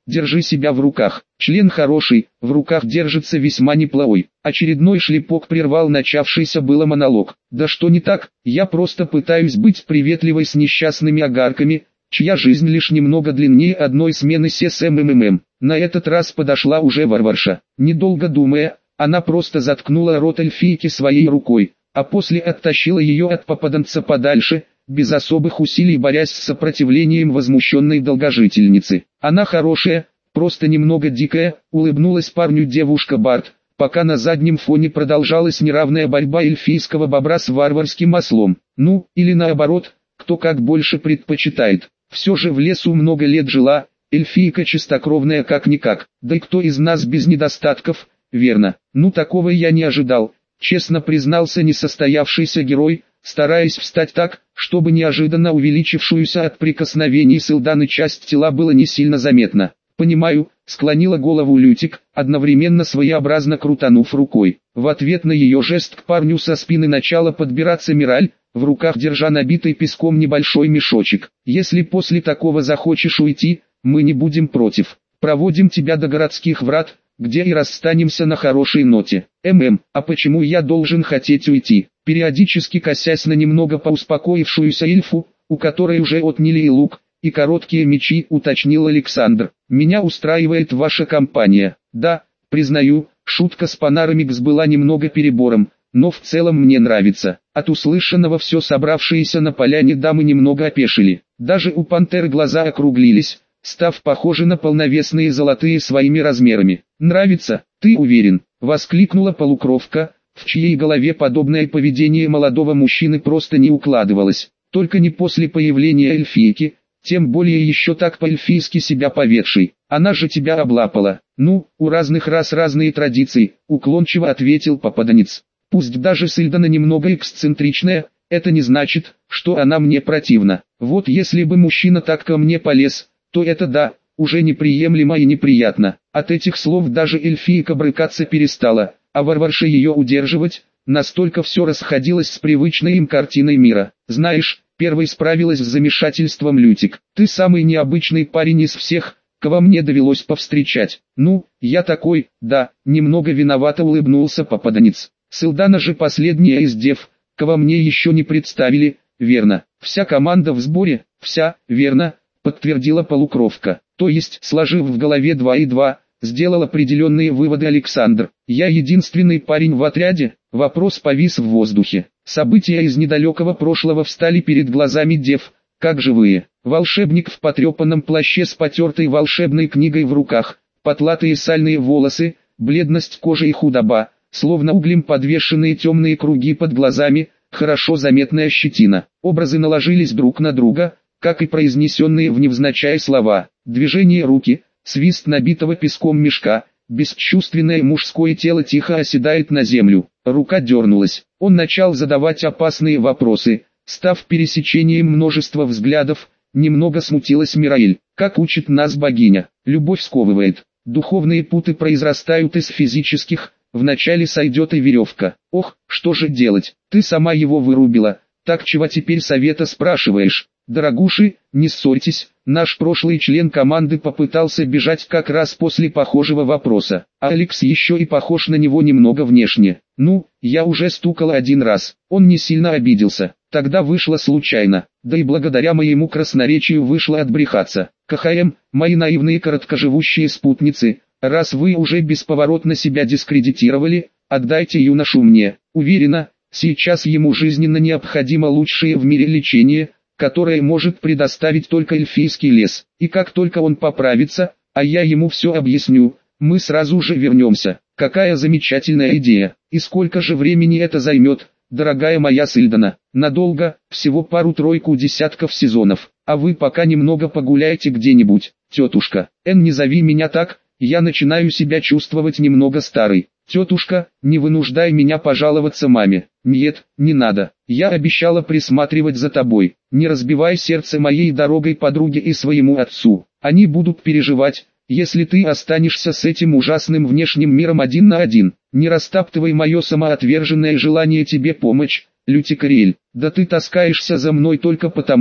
держи себя в руках. Член хороший, в руках держится весьма неплохой. Очередной шлепок прервал начавшийся было монолог. Да что не так, я просто пытаюсь быть приветливой с несчастными огарками, чья жизнь лишь немного длиннее одной смены ССМММ. На этот раз подошла уже варварша. Недолго думая, она просто заткнула рот эльфийки своей рукой, а после оттащила ее от попаданца подальше, без особых усилий борясь с сопротивлением возмущенной долгожительницы. Она хорошая, просто немного дикая, улыбнулась парню девушка Барт, пока на заднем фоне продолжалась неравная борьба эльфийского бобра с варварским ослом. Ну, или наоборот, кто как больше предпочитает. Все же в лесу много лет жила, эльфийка чистокровная как-никак, да и кто из нас без недостатков, верно? Ну такого я не ожидал, честно признался несостоявшийся герой, стараясь встать так, чтобы неожиданно увеличившуюся от прикосновений Сылданы часть тела было не сильно заметно. «Понимаю», — склонила голову Лютик, одновременно своеобразно крутанув рукой. В ответ на ее жест к парню со спины начала подбираться Мираль, в руках держа набитый песком небольшой мешочек. «Если после такого захочешь уйти, мы не будем против. Проводим тебя до городских врат, где и расстанемся на хорошей ноте». А почему я должен хотеть уйти?» Периодически косясь на немного поуспокоившуюся эльфу, у которой уже отняли и лук, и короткие мечи, уточнил Александр. «Меня устраивает ваша компания». «Да, признаю, шутка с Панарамикс была немного перебором, но в целом мне нравится». От услышанного все собравшиеся на поляне дамы немного опешили. Даже у пантеры глаза округлились, став похожи на полновесные золотые своими размерами. «Нравится, ты уверен?» — воскликнула полукровка, в чьей голове подобное поведение молодого мужчины просто не укладывалось. Только не после появления эльфийки, тем более еще так по-эльфийски себя поведшей. Она же тебя облапала. «Ну, у разных рас разные традиции», — уклончиво ответил попаданец. «Пусть даже Сылдана немного эксцентричная, это не значит, что она мне противна. Вот если бы мужчина так ко мне полез, то это да, уже неприемлемо и неприятно». От этих слов даже эльфийка брыкаться перестала, а варварша ее удерживать, настолько все расходилось с привычной им картиной мира. «Знаешь», — первой справилась с замешательством Лютик, «ты самый необычный парень из всех, кого мне довелось повстречать». «Ну, я такой, да», — немного виновато улыбнулся попаданец. «Сылдана же последняя из дев, кого мне еще не представили, верно?» «Вся команда в сборе?» «Вся, верно», — подтвердила полукровка. То есть, сложив в голове 2 и 2, сделал определенные выводы Александр. «Я единственный парень в отряде?» Вопрос повис в воздухе. События из недалекого прошлого встали перед глазами дев, как живые. Волшебник в потрепанном плаще с потертой волшебной книгой в руках, потлатые сальные волосы, бледность кожи и худоба, словно углем подвешенные темные круги под глазами, хорошо заметная щетина. Образы наложились друг на друга, как и произнесенные вневзначай слова. Движение руки, свист набитого песком мешка, бесчувственное мужское тело тихо оседает на землю. Рука дернулась. Он начал задавать опасные вопросы, став пересечением множества взглядов. Немного смутилась Мираэль. «Как учит нас богиня, любовь сковывает. Духовные путы произрастают из физических, вначале сойдет и веревка. Ох, что же делать? Ты сама его вырубила, так чего теперь совета спрашиваешь?» «Дорогуши, не ссорьтесь, наш прошлый член команды попытался бежать как раз после похожего вопроса, а Алекс еще и похож на него немного внешне. Ну, я уже стукала 1 раз, он не сильно обиделся, тогда вышло случайно, да и благодаря моему красноречию вышло отбрехаться. КХМ, мои наивные короткоживущие спутницы, раз вы уже бесповоротно себя дискредитировали, отдайте юношу мне. Уверена, сейчас ему жизненно необходимо лучшее в мире лечение, которое может предоставить только эльфийский лес. И как только он поправится, а я ему все объясню, мы сразу же вернемся. Какая замечательная идея. И сколько же времени это займет, дорогая моя Сылдана? Надолго, всего пару-тройку десятков сезонов. А вы пока немного погуляйте где-нибудь. Тетушка, не зови меня так, я начинаю себя чувствовать немного старой. Тетушка, не вынуждай меня пожаловаться маме. Нет, не надо. Я обещала присматривать за тобой. Не разбивай сердце моей дорогой подруге и своему отцу. Они будут переживать, если ты останешься с этим ужасным внешним миром 1 на 1. Не растаптывай мое самоотверженное желание тебе помочь, Лютикариэль. Да ты таскаешься за мной только потому,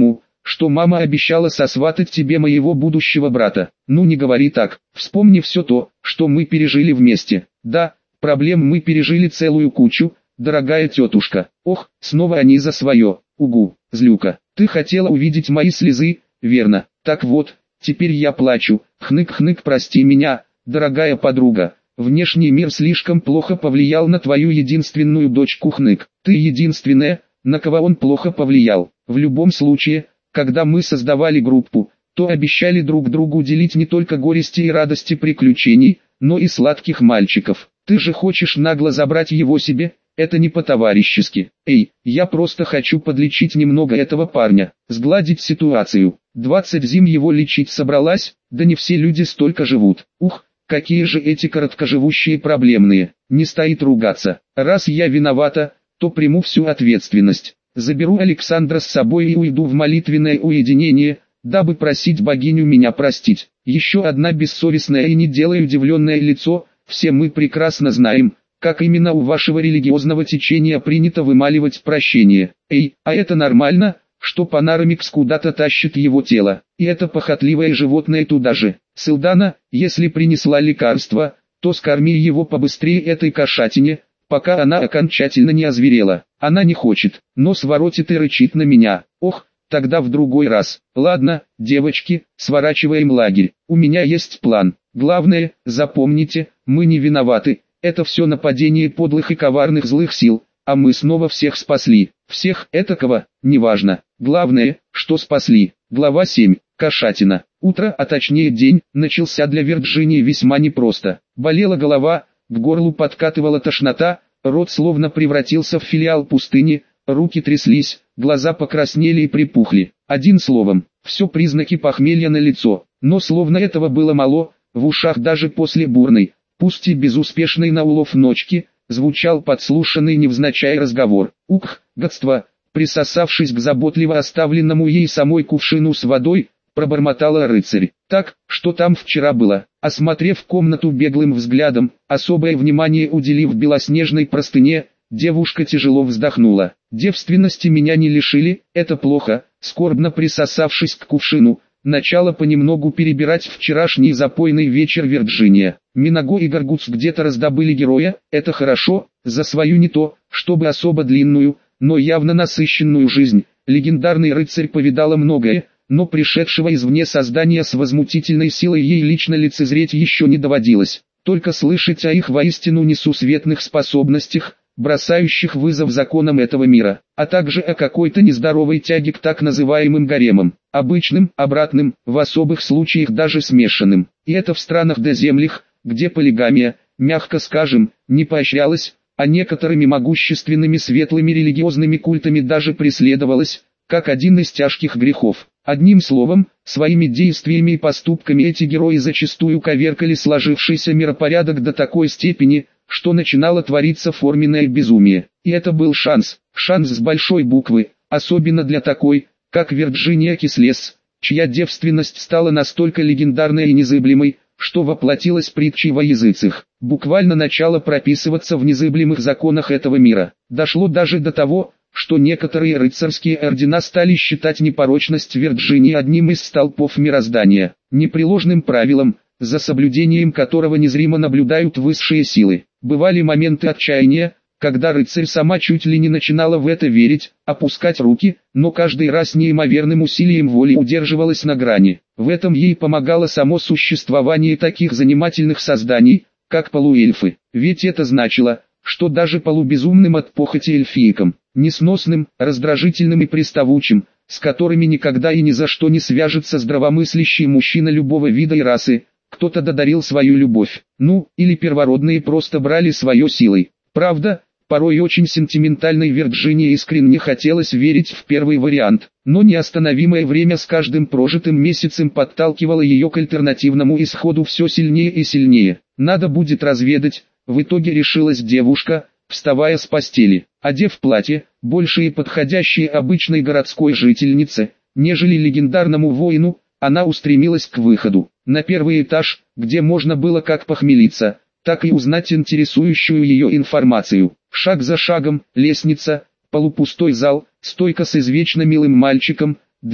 что мама обещала сосватать тебе моего будущего брата. Ну не говори так, вспомни все то, что мы пережили вместе. Да, проблем мы пережили целую кучу, дорогая тетушка. Ох, снова они за свое. Угу, злюка. Ты хотела увидеть мои слезы, верно? Так вот, теперь я плачу. Хнык-хнык, прости меня, дорогая подруга. Внешний мир слишком плохо повлиял на твою единственную дочку. Хнык. Ты единственная, на кого он плохо повлиял. В любом случае, когда мы создавали группу, то обещали друг другу делить не только горести и радости приключений, но и сладких мальчиков. Ты же хочешь нагло забрать его себе? Это не по-товарищески. Эй, я просто хочу подлечить немного этого парня, сгладить ситуацию. 20 зим его лечить собралась, да не все люди столько живут. Ух, какие же эти короткоживущие проблемные. Не стоит ругаться. Раз я виновата, то приму всю ответственность. Заберу Александра с собой и уйду в молитвенное уединение, дабы просить богиню меня простить. Еще одна бессовестная и не делай удивленное лицо. Все мы прекрасно знаем, как именно у вашего религиозного течения принято вымаливать прощение. Эй, а это нормально, что Панарамикс куда-то тащит его тело, и это похотливое животное туда же. Сылдана, если принесла лекарство, то скорми его побыстрее этой кошатине, пока она окончательно не озверела. Она не хочет, но своротит и рычит на меня. Ох, тогда в другой раз. Ладно, девочки, сворачиваем лагерь. У меня есть план. Главное, запомните, мы не виноваты. Это все нападение подлых и коварных злых сил, а мы снова всех спасли. Всех этакого, неважно. Главное, что спасли. Глава 7. Кошатина. Утро, а точнее день, начался для Вирджинии весьма непросто. Болела голова, к горлу подкатывала тошнота, рот словно превратился в филиал пустыни, руки тряслись, глаза покраснели и припухли. Одним словом, все признаки похмелья налицо. Но словно этого было мало, в ушах даже после бурной, пусть и безуспешной на улов ночки, звучал подслушанный невзначай разговор. Ух, гадство! Присосавшись к заботливо оставленному ей самой кувшину с водой, пробормотала рыцарь. Так, что там вчера было? Осмотрев комнату беглым взглядом, особое внимание уделив белоснежной простыне, девушка тяжело вздохнула. Девственности меня не лишили, это плохо. Скорбно присосавшись к кувшину, начала понемногу перебирать вчерашний запойный вечер Вирджиния. Минаго и Гаргутс где-то раздобыли героя, это хорошо, за свою не то, чтобы особо длинную, но явно насыщенную жизнь. Легендарный рыцарь повидала многое, но пришедшего извне создания с возмутительной силой ей лично лицезреть еще не доводилось. Только слышать о их воистину несусветных способностях, бросающих вызов законам этого мира, а также о какой-то нездоровой тяге к так называемым гаремам, обычным, обратным, в особых случаях даже смешанным. И это в странах-доземлях, где полигамия, мягко скажем, не поощрялась, а некоторыми могущественными светлыми религиозными культами даже преследовалась, как один из тяжких грехов. Одним словом, своими действиями и поступками эти герои зачастую коверкали сложившийся миропорядок до такой степени, что начинало твориться форменное безумие. И это был шанс с большой буквы, особенно для такой, как Вирджиния Кислес, чья девственность стала настолько легендарной и незыблемой, что воплотилась притчей во языцах. Буквально начало прописываться в незыблемых законах этого мира. Дошло даже до того, что некоторые рыцарские ордена стали считать непорочность Вирджинии одним из столпов мироздания, непреложным правилом, за соблюдением которого незримо наблюдают высшие силы. Бывали моменты отчаяния, когда рыцарь сама чуть ли не начинала в это верить, опускать руки, но каждый раз неимоверным усилием воли удерживалась на грани. В этом ей помогало само существование таких занимательных созданий, как полуэльфы. Ведь это значило, что даже полубезумным от похоти эльфийкам, несносным, раздражительным и приставучим, с которыми никогда и ни за что не свяжется здравомыслящий мужчина любого вида и расы, кто-то додарил свою любовь. Ну, или первородные просто брали свое силой. Правда, порой очень сентиментальной Вирджинии искренне хотелось верить в первый вариант, но неостановимое время с каждым прожитым месяцем подталкивало ее к альтернативному исходу все сильнее и сильнее. Надо будет разведать, в итоге решилась девушка, вставая с постели, одев платье, больше и подходящее обычной городской жительнице, нежели легендарному воину, она устремилась к выходу, на первый этаж, где можно было как похмелиться, так и узнать интересующую ее информацию. Шаг за шагом, лестница, полупустой зал, стойка с извечно милым мальчиком, дверь,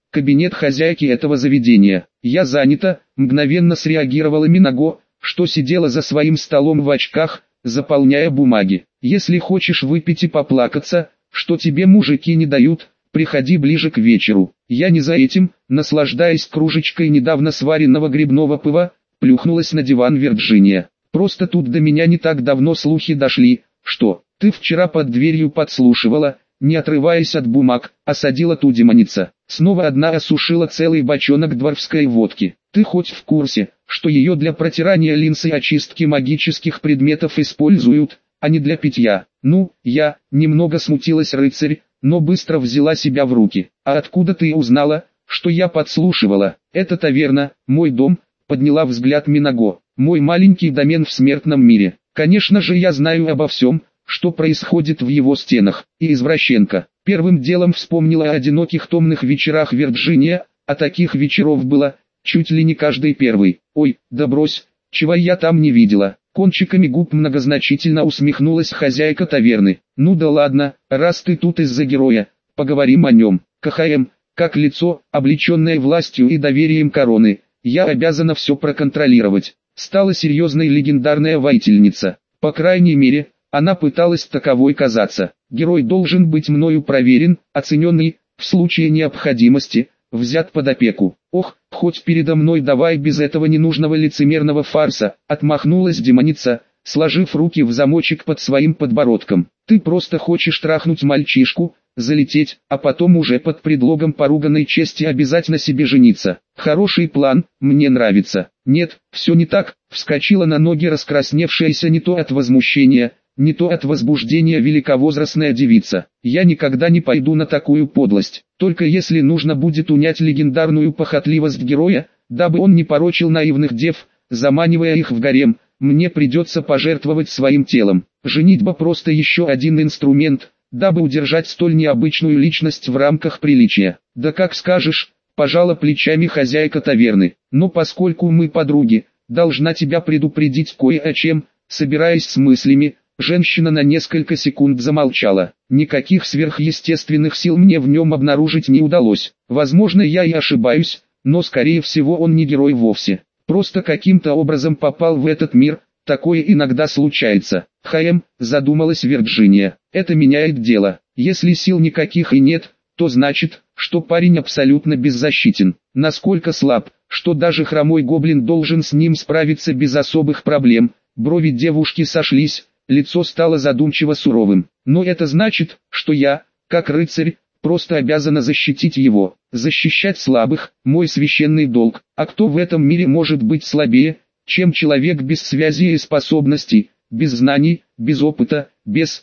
кабинет хозяйки этого заведения. Я занята, мгновенно среагировала Минаго, что сидела за своим столом в очках, заполняя бумаги. Если хочешь выпить и поплакаться, что тебе мужики не дают, приходи ближе к вечеру. Я не за этим, наслаждаясь кружечкой недавно сваренного грибного пива, плюхнулась на диван Вирджиния. Просто тут до меня не так давно слухи дошли, что ты вчера под дверью подслушивала, не отрываясь от бумаг, осадила ту демоница. Снова одна осушила целый бочонок дворфской водки. Ты хоть в курсе, что ее для протирания линз и очистки магических предметов используют, а не для питья? Ну, я, немного смутилась рыцарь, но быстро взяла себя в руки. А откуда ты узнала, что я подслушивала? Это таверна, мой дом, подняла взгляд Минаго. Мой маленький домен в смертном мире. Конечно же я знаю обо всем, что происходит в его стенах. И извращенка. Первым делом вспомнила о одиноких томных вечерах Вирджиния, а таких вечеров было чуть ли не каждый первый. Ой, да брось, чего я там не видела. Кончиками губ многозначительно усмехнулась хозяйка таверны. Ну да ладно, раз ты тут из-за героя, поговорим о нем. КХМ, как лицо, облеченное властью и доверием короны, я обязана все проконтролировать. Стала серьезной легендарная воительница. По крайней мере, она пыталась таковой казаться. Герой должен быть мною проверен, оцененный, в случае необходимости, взят под опеку. Ох, хоть передо мной давай без этого ненужного лицемерного фарса, отмахнулась демоница, сложив руки в замочек под своим подбородком. Ты просто хочешь трахнуть мальчишку, залететь, а потом уже под предлогом поруганной чести обязательно себе жениться. Хороший план, мне нравится. Нет, все не так, вскочила на ноги раскрасневшаяся не то от возмущения, не то от возбуждения великовозрастная девица. Я никогда не пойду на такую подлость, только если нужно будет унять легендарную похотливость героя, дабы он не порочил наивных дев, заманивая их в гарем, мне придется пожертвовать своим телом. Женитьба просто еще один инструмент, дабы удержать столь необычную личность в рамках приличия. Да как скажешь, пожала плечами хозяйка таверны. Но поскольку мы подруги, должна тебя предупредить кое о чем. Собираясь с мыслями, женщина на несколько секунд замолчала. Никаких сверхъестественных сил мне в нем обнаружить не удалось. Возможно, я и ошибаюсь, но скорее всего он не герой вовсе. Просто каким-то образом попал в этот мир. Такое иногда случается. Задумалась Вирджиния. Это меняет дело. Если сил никаких и нет, то значит, что парень абсолютно беззащитен. Насколько слаб, что даже хромой гоблин должен с ним справиться без особых проблем. Брови девушки сошлись, лицо стало задумчиво суровым. Но это значит, что я, как рыцарь, просто обязана защитить его. Защищать слабых – мой священный долг. А кто в этом мире может быть слабее, чем человек без связи и способностей, без знаний, без опыта, без,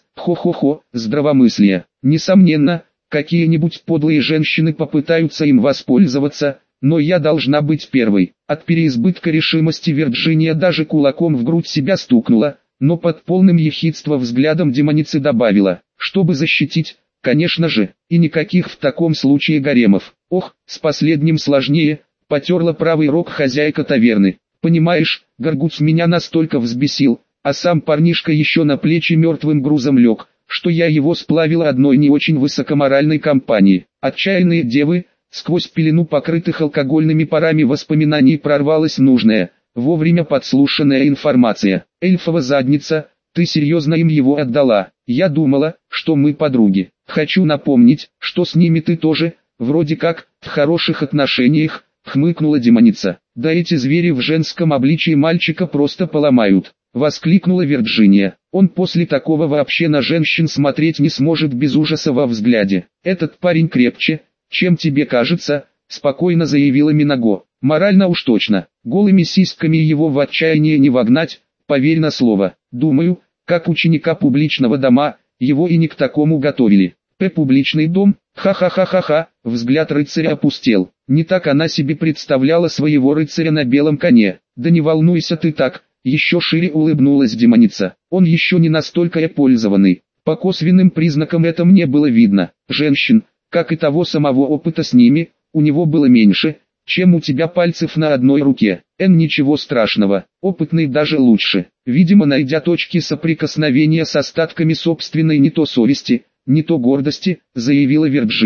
здравомыслия? Несомненно, какие-нибудь подлые женщины попытаются им воспользоваться, но я должна быть первой. От переизбытка решимости Вирджиния даже кулаком в грудь себя стукнула, но под полным ехидства взглядом демоницы добавила, чтобы защитить, конечно же, и никаких в таком случае гаремов. Ох, с последним сложнее, потерла правый рог хозяйка таверны. Понимаешь, Горгуц меня настолько взбесил, а сам парнишка еще на плечи мертвым грузом лег, что я его сплавила одной не очень высокоморальной компании. Отчаянные девы, сквозь пелену покрытых алкогольными парами воспоминаний прорвалась нужная, вовремя подслушанная информация. Эльфова задница, ты серьезно им его отдала? Я думала, что мы подруги. Хочу напомнить, что с ними ты тоже, вроде как, в хороших отношениях, хмыкнула демоница. Да эти звери в женском обличии мальчика просто поломают, воскликнула Вирджиния. Он после такого вообще на женщин смотреть не сможет без ужаса во взгляде. Этот парень крепче, чем тебе кажется, спокойно заявила Минаго. Морально уж точно, голыми сиськами его в отчаяние не вогнать, поверь на слово. Думаю, как ученика публичного дома, его и не к такому готовили. Публичный дом, ха-ха-ха-ха-ха, взгляд рыцаря опустел. Не так она себе представляла своего рыцаря на белом коне. Да не волнуйся ты так, еще шире улыбнулась демоница. Он еще не настолько пользованный. По косвенным признакам это мне было видно. Женщин, как и того самого опыта с ними, у него было меньше, чем у тебя пальцев на одной руке. Ничего страшного, опытный даже лучше. Видимо, найдя точки соприкосновения с остатками собственной не то совести, не то гордости, заявила Вирджиния.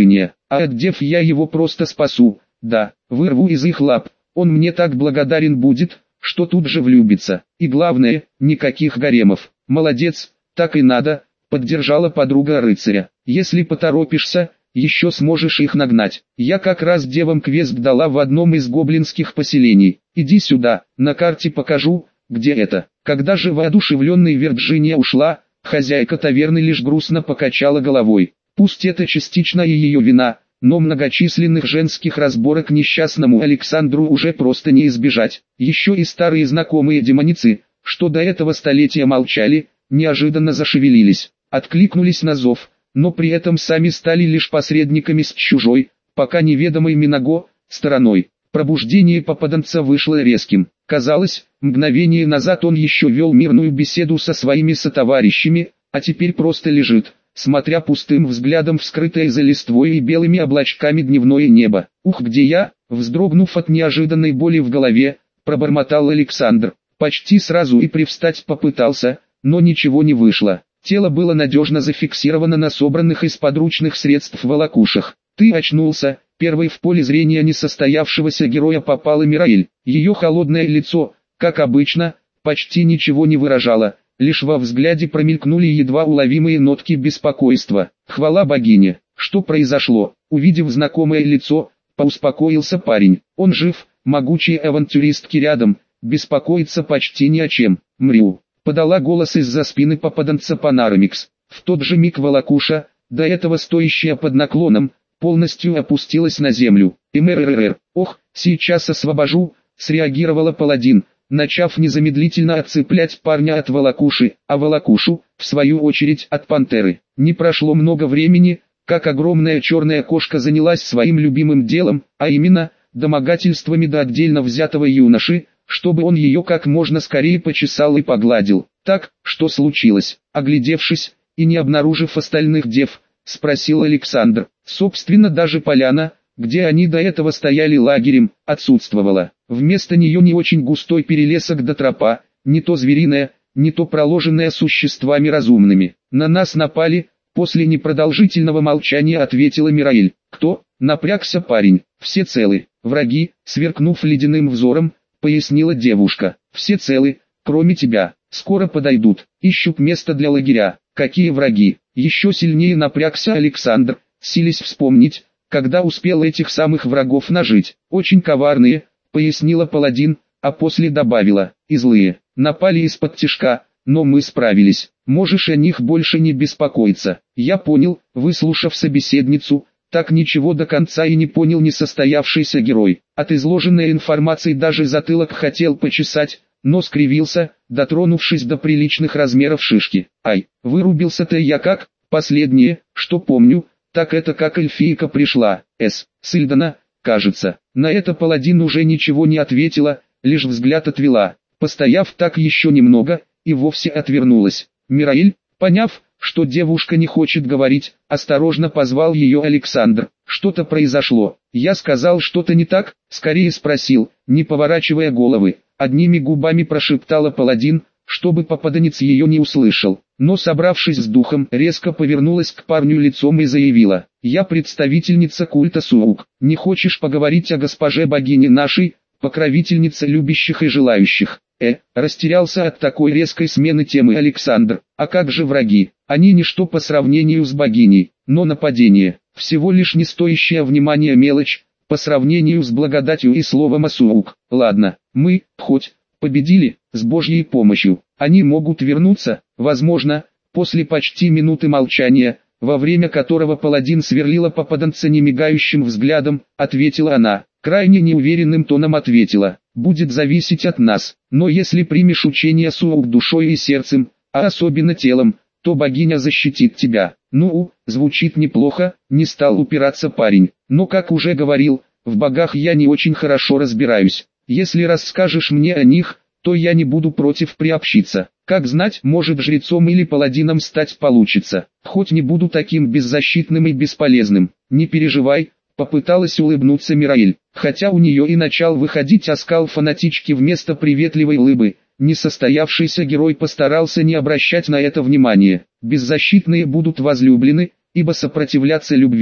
а отдев я его просто спасу, да, вырву из их лап, он мне так благодарен будет, что тут же влюбится. И главное, никаких гаремов. Молодец, так и надо, поддержала подруга рыцаря. Если поторопишься, еще сможешь их нагнать. Я как раз девам квест дала в одном из гоблинских поселений. Иди сюда, на карте покажу, где это. Когда же воодушевленная Вирджиния ушла, хозяйка таверны лишь грустно покачала головой. Пусть это частично и ее вина, но многочисленных женских разборок несчастному Александру уже просто не избежать. Еще и старые знакомые демоницы, что до этого столетия молчали, неожиданно зашевелились, откликнулись на зов, но при этом сами стали лишь посредниками с чужой, пока неведомой Минаго, стороной. Пробуждение попаданца вышло резким. Казалось, мгновение назад он еще вел мирную беседу со своими сотоварищами, а теперь просто лежит, смотря пустым взглядом в скрытое за листвой и белыми облачками дневное небо. «Ух, где я?» — вздрогнув от неожиданной боли в голове, пробормотал Александр. Почти сразу и привстать попытался, но ничего не вышло. Тело было надежно зафиксировано на собранных из подручных средств волокушах. «Ты очнулся», — первой в поле зрения несостоявшегося героя попала Мираэль. Ее холодное лицо, как обычно, почти ничего не выражало. Лишь во взгляде промелькнули едва уловимые нотки беспокойства. Хвала богине, что произошло? Увидев знакомое лицо, поуспокоился парень. Он жив, могучие авантюристки рядом, беспокоиться почти ни о чем. Мрю, подала голос из-за спины попаданца Панарамикс. В тот же миг волокуша, до этого стоящая под наклоном, полностью опустилась на землю. «МРРР, ох, сейчас освобожу», — среагировала паладин, начав незамедлительно отцеплять парня от волокуши, а волокушу, в свою очередь, от пантеры. Не прошло много времени, как огромная черная кошка занялась своим любимым делом, а именно, домогательствами до отдельно взятого юноши, чтобы он ее как можно скорее почесал и погладил. «Так, что случилось?» Оглядевшись, и не обнаружив остальных дев, спросил Александр. Собственно, даже поляна, где они до этого стояли лагерем, отсутствовала. Вместо нее не очень густой перелесок до тропа, не то звериная, не то проложенная существами разумными. «На нас напали», — после непродолжительного молчания ответила Мираэль. «Кто?» — напрягся парень. «Все целы. Враги», — сверкнув ледяным взором, пояснила девушка. «Все целы, кроме тебя. Скоро подойдут. Ищут место для лагеря». «Какие враги?» Еще сильнее напрягся Александр, силясь вспомнить, когда успел этих самых врагов нажить. «Очень коварные», — пояснила паладин, а после добавила, «и злые. Напали из-под тишка, но мы справились. Можешь о них больше не беспокоиться». «Я понял», — выслушав собеседницу, так ничего до конца и не понял несостоявшийся герой. От изложенной информации даже затылок хотел почесать, но скривился, дотронувшись до приличных размеров шишки. «Ай, вырубился-то я как?» «Последнее, что помню, так это как эльфийка пришла, Сильдана, кажется». На это паладин уже ничего не ответила, лишь взгляд отвела. Постояв так еще немного, и вовсе отвернулась. Мираэль, поняв, что девушка не хочет говорить, осторожно позвал ее Александр. «Что-то произошло. Я сказал что-то не так?» Скорее спросил, не поворачивая головы. Одними губами прошептала паладин, чтобы попаданец ее не услышал. Но собравшись с духом, резко повернулась к парню лицом и заявила: «Я представительница культа Суук. Не хочешь поговорить о госпоже богине нашей, покровительнице любящих и желающих?» Растерялся от такой резкой смены темы Александр. «А как же враги? Они ничто по сравнению с богиней, но нападение, всего лишь не стоящая внимания мелочь, по сравнению с благодатью и словом Асуук. Ладно, мы, хоть, победили, с Божьей помощью. Они могут вернуться, возможно». После почти минуты молчания, во время которого паладин сверлила попаданца немигающим взглядом, ответила она. Крайне неуверенным тоном ответила: «Будет зависеть от нас, но если примешь учение Суук душой и сердцем, а особенно телом, то богиня защитит тебя». «Ну, звучит неплохо», — не стал упираться парень. «Но как уже говорил, в богах я не очень хорошо разбираюсь. Если расскажешь мне о них, то я не буду против приобщиться. Как знать, может жрецом или паладином стать получится. Хоть не буду таким беззащитным и бесполезным. Не переживай», — попыталась улыбнуться Мираэль, хотя у нее и начал выходить оскал фанатички вместо приветливой улыбы. Несостоявшийся герой постарался не обращать на это внимания. «Беззащитные будут возлюблены, ибо сопротивляться любви,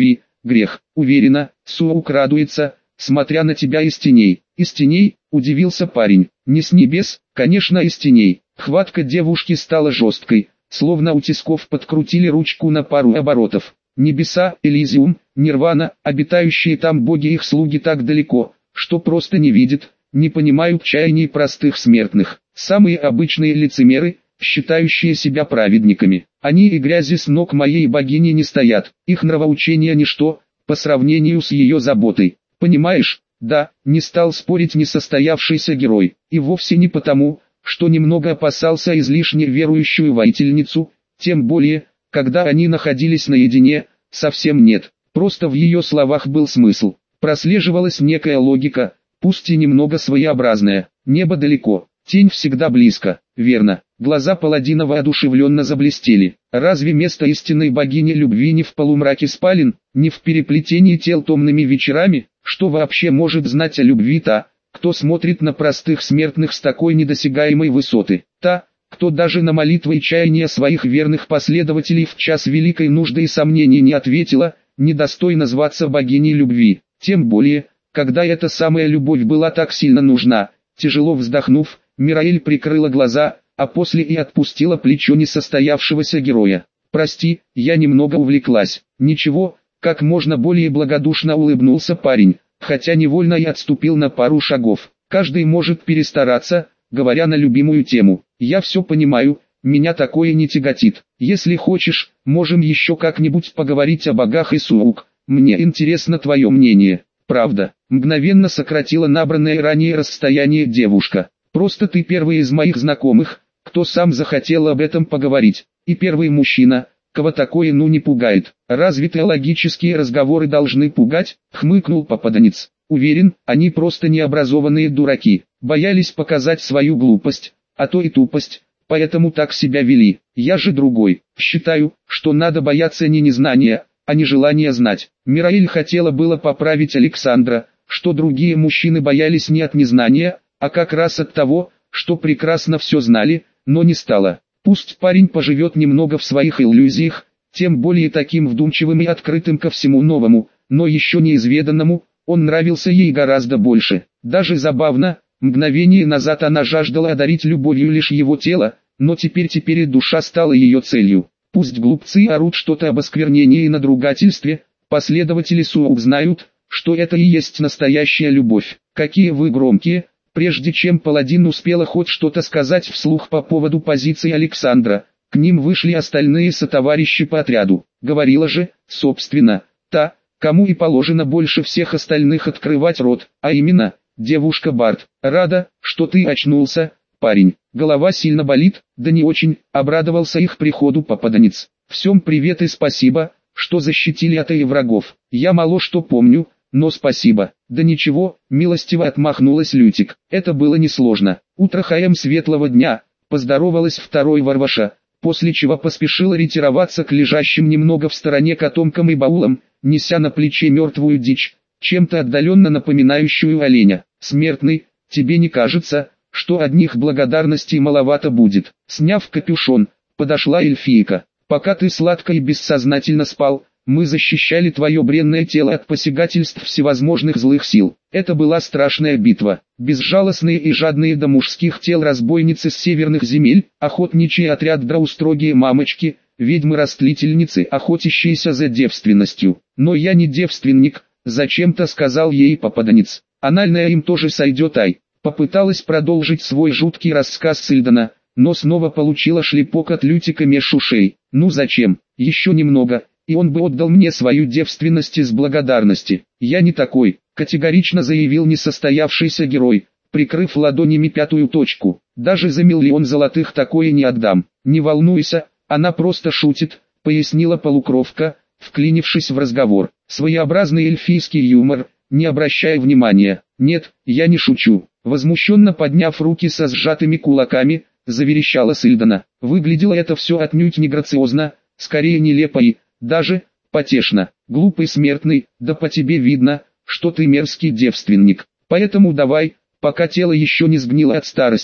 грех. Уверена, Суук радуется, смотря на тебя из теней. Из теней, удивился парень. Не с небес, конечно, из теней. Хватка девушки стала жесткой, словно у тисков подкрутили ручку на пару оборотов. Небеса, Элизиум, Нирвана, обитающие там боги и их слуги так далеко, что просто не видят, не понимают чаяний простых смертных. Самые обычные лицемеры, считающие себя праведниками. Они и грязи с ног моей богини не стоят, их нравоучение ничто, по сравнению с ее заботой. Понимаешь? Да, не стал спорить несостоявшийся герой, и вовсе не потому, что немного опасался излишне верующую воительницу, тем более, когда они находились наедине, совсем нет, просто в ее словах был смысл. Прослеживалась некая логика, пусть и немного своеобразная. Небо далеко, тень всегда близко, верно. Глаза паладина воодушевленно заблестели. Разве место истинной богини любви не в полумраке спален, не в переплетении тел томными вечерами? Что вообще может знать о любви та, кто смотрит на простых смертных с такой недосягаемой высоты? Та, кто даже на молитвы и чаяния своих верных последователей в час великой нужды и сомнений не ответила, недостойна зваться богиней любви. Тем более, когда эта самая любовь была так сильно нужна. Тяжело вздохнув, Мираэль прикрыла глаза, а после и отпустила плечо несостоявшегося героя. «Прости, я немного увлеклась». «Ничего», как можно более благодушно улыбнулся парень, хотя невольно и отступил на пару шагов. «Каждый может перестараться, говоря на любимую тему. Я все понимаю, меня такое не тяготит. Если хочешь, можем еще как-нибудь поговорить о богах и Суук. Мне интересно твое мнение». «Правда», мгновенно сократила набранное ранее расстояние девушка. «Просто ты первый из моих знакомых, кто сам захотел об этом поговорить, и первый мужчина, кого такое не пугает. Разве теологические разговоры должны пугать?» — хмыкнул попаданец. «Уверен, они просто необразованные дураки, боялись показать свою глупость, а то и тупость, поэтому так себя вели. Я же другой, считаю, что надо бояться не незнания, а не желания знать». Мираэль хотела было поправить Александра, что другие мужчины боялись не от незнания, а как раз от того, что прекрасно все знали, но не стала. Пусть парень поживет немного в своих иллюзиях, тем более таким вдумчивым и открытым ко всему новому, но еще неизведанному, он нравился ей гораздо больше. Даже забавно, мгновение назад она жаждала одарить любовью лишь его тело, но теперь и душа стала ее целью. Пусть глупцы орут что-то об осквернении и надругательстве, последователи Суук знают, что это и есть настоящая любовь. «Какие вы громкие!» Прежде чем паладин успела хоть что-то сказать вслух по поводу позиции Александра, к ним вышли остальные сотоварищи по отряду. Говорила же, собственно, та, кому и положено больше всех остальных открывать рот, а именно, девушка Барт. «Рада, что ты очнулся, парень. Голова сильно болит?» «Да не очень», обрадовался их приходу попаданец. «Всем привет и спасибо, что защитили от врагов. Я мало что помню, но спасибо». «Да ничего», милостиво отмахнулась Лютик. «Это было несложно. Утро хаем светлого дня», поздоровалась второй Варваша, после чего поспешила ретироваться к лежащим немного в стороне котомкам и баулам, неся на плече мертвую дичь, чем-то отдаленно напоминающую оленя. «Смертный, тебе не кажется, что одних благодарностей маловато будет?» Сняв капюшон, подошла эльфийка. «Пока ты сладко и бессознательно спал, мы защищали твое бренное тело от посягательств всевозможных злых сил. Это была страшная битва. Безжалостные и жадные до мужских тел разбойницы с северных земель, охотничий отряд дроу-строгие мамочки, ведьмы-растлительницы, охотящиеся за девственностью. Но я не девственник», зачем-то сказал ей попаданец. «Анальная им тоже сойдет, ай». Попыталась продолжить свой жуткий рассказ Сильдана, но снова получила шлепок от Лютика меж ушей. «Ну зачем? Еще немного, и он бы отдал мне свою девственность из благодарности. Я не такой», категорично заявил несостоявшийся герой, прикрыв ладонями пятую точку. «Даже за миллион золотых такое не отдам». «Не волнуйся, она просто шутит», пояснила полукровка, вклинившись в разговор. Своеобразный эльфийский юмор, не обращая внимания. «Нет, я не шучу». Возмущенно подняв руки со сжатыми кулаками, заверещала Сильдана. Выглядело это все отнюдь не грациозно, скорее нелепо и, даже, потешно. «Глупый смертный, да по тебе видно, что ты мерзкий девственник. Поэтому давай, пока тело еще не сгнило от старости,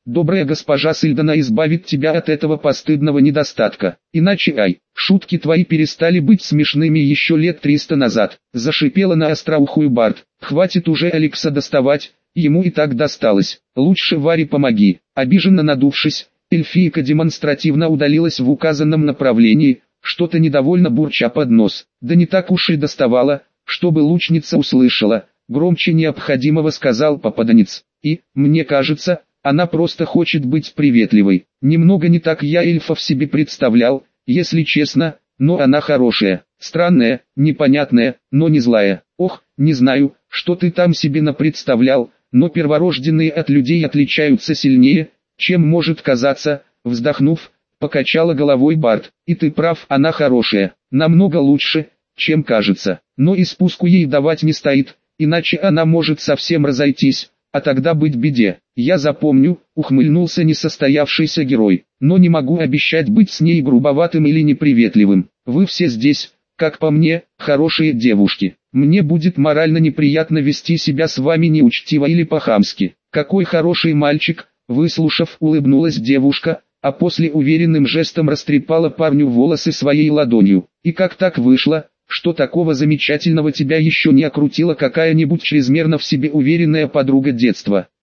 добрая госпожа Сильдана избавит тебя от этого постыдного недостатка. Иначе шутки твои перестали быть смешными еще лет 300 назад. Зашипела на остроухую Барт. Хватит уже Алекса доставать, ему и так досталось. Лучше Варе помоги. Обиженно надувшись, эльфийка демонстративно удалилась в указанном направлении, что-то недовольно бурча под нос. Да не так уж и доставала, чтобы лучница услышала. Громче необходимого сказал попаданец. И, мне кажется, она просто хочет быть приветливой. Немного не так я эльфов себе представлял, если честно, но она хорошая, странная, непонятная, но не злая. Ох, не знаю, что ты там себе напредставлял, но перворожденные от людей отличаются сильнее, чем может казаться. Вздохнув, покачала головой Барт. И ты прав, она хорошая, намного лучше, чем кажется. Но и спуску ей давать не стоит, иначе она может совсем разойтись, а тогда быть беде. Я запомню, ухмыльнулся несостоявшийся герой, но не могу обещать быть с ней грубоватым или неприветливым. Вы все здесь, как по мне, хорошие девушки. Мне будет морально неприятно вести себя с вами неучтиво или по-хамски. Какой хороший мальчик, выслушав, улыбнулась девушка, а после уверенным жестом растрепала парню волосы своей ладонью. И как так вышло, что такого замечательного тебя еще не окрутила какая-нибудь чрезмерно в себе уверенная подруга детства?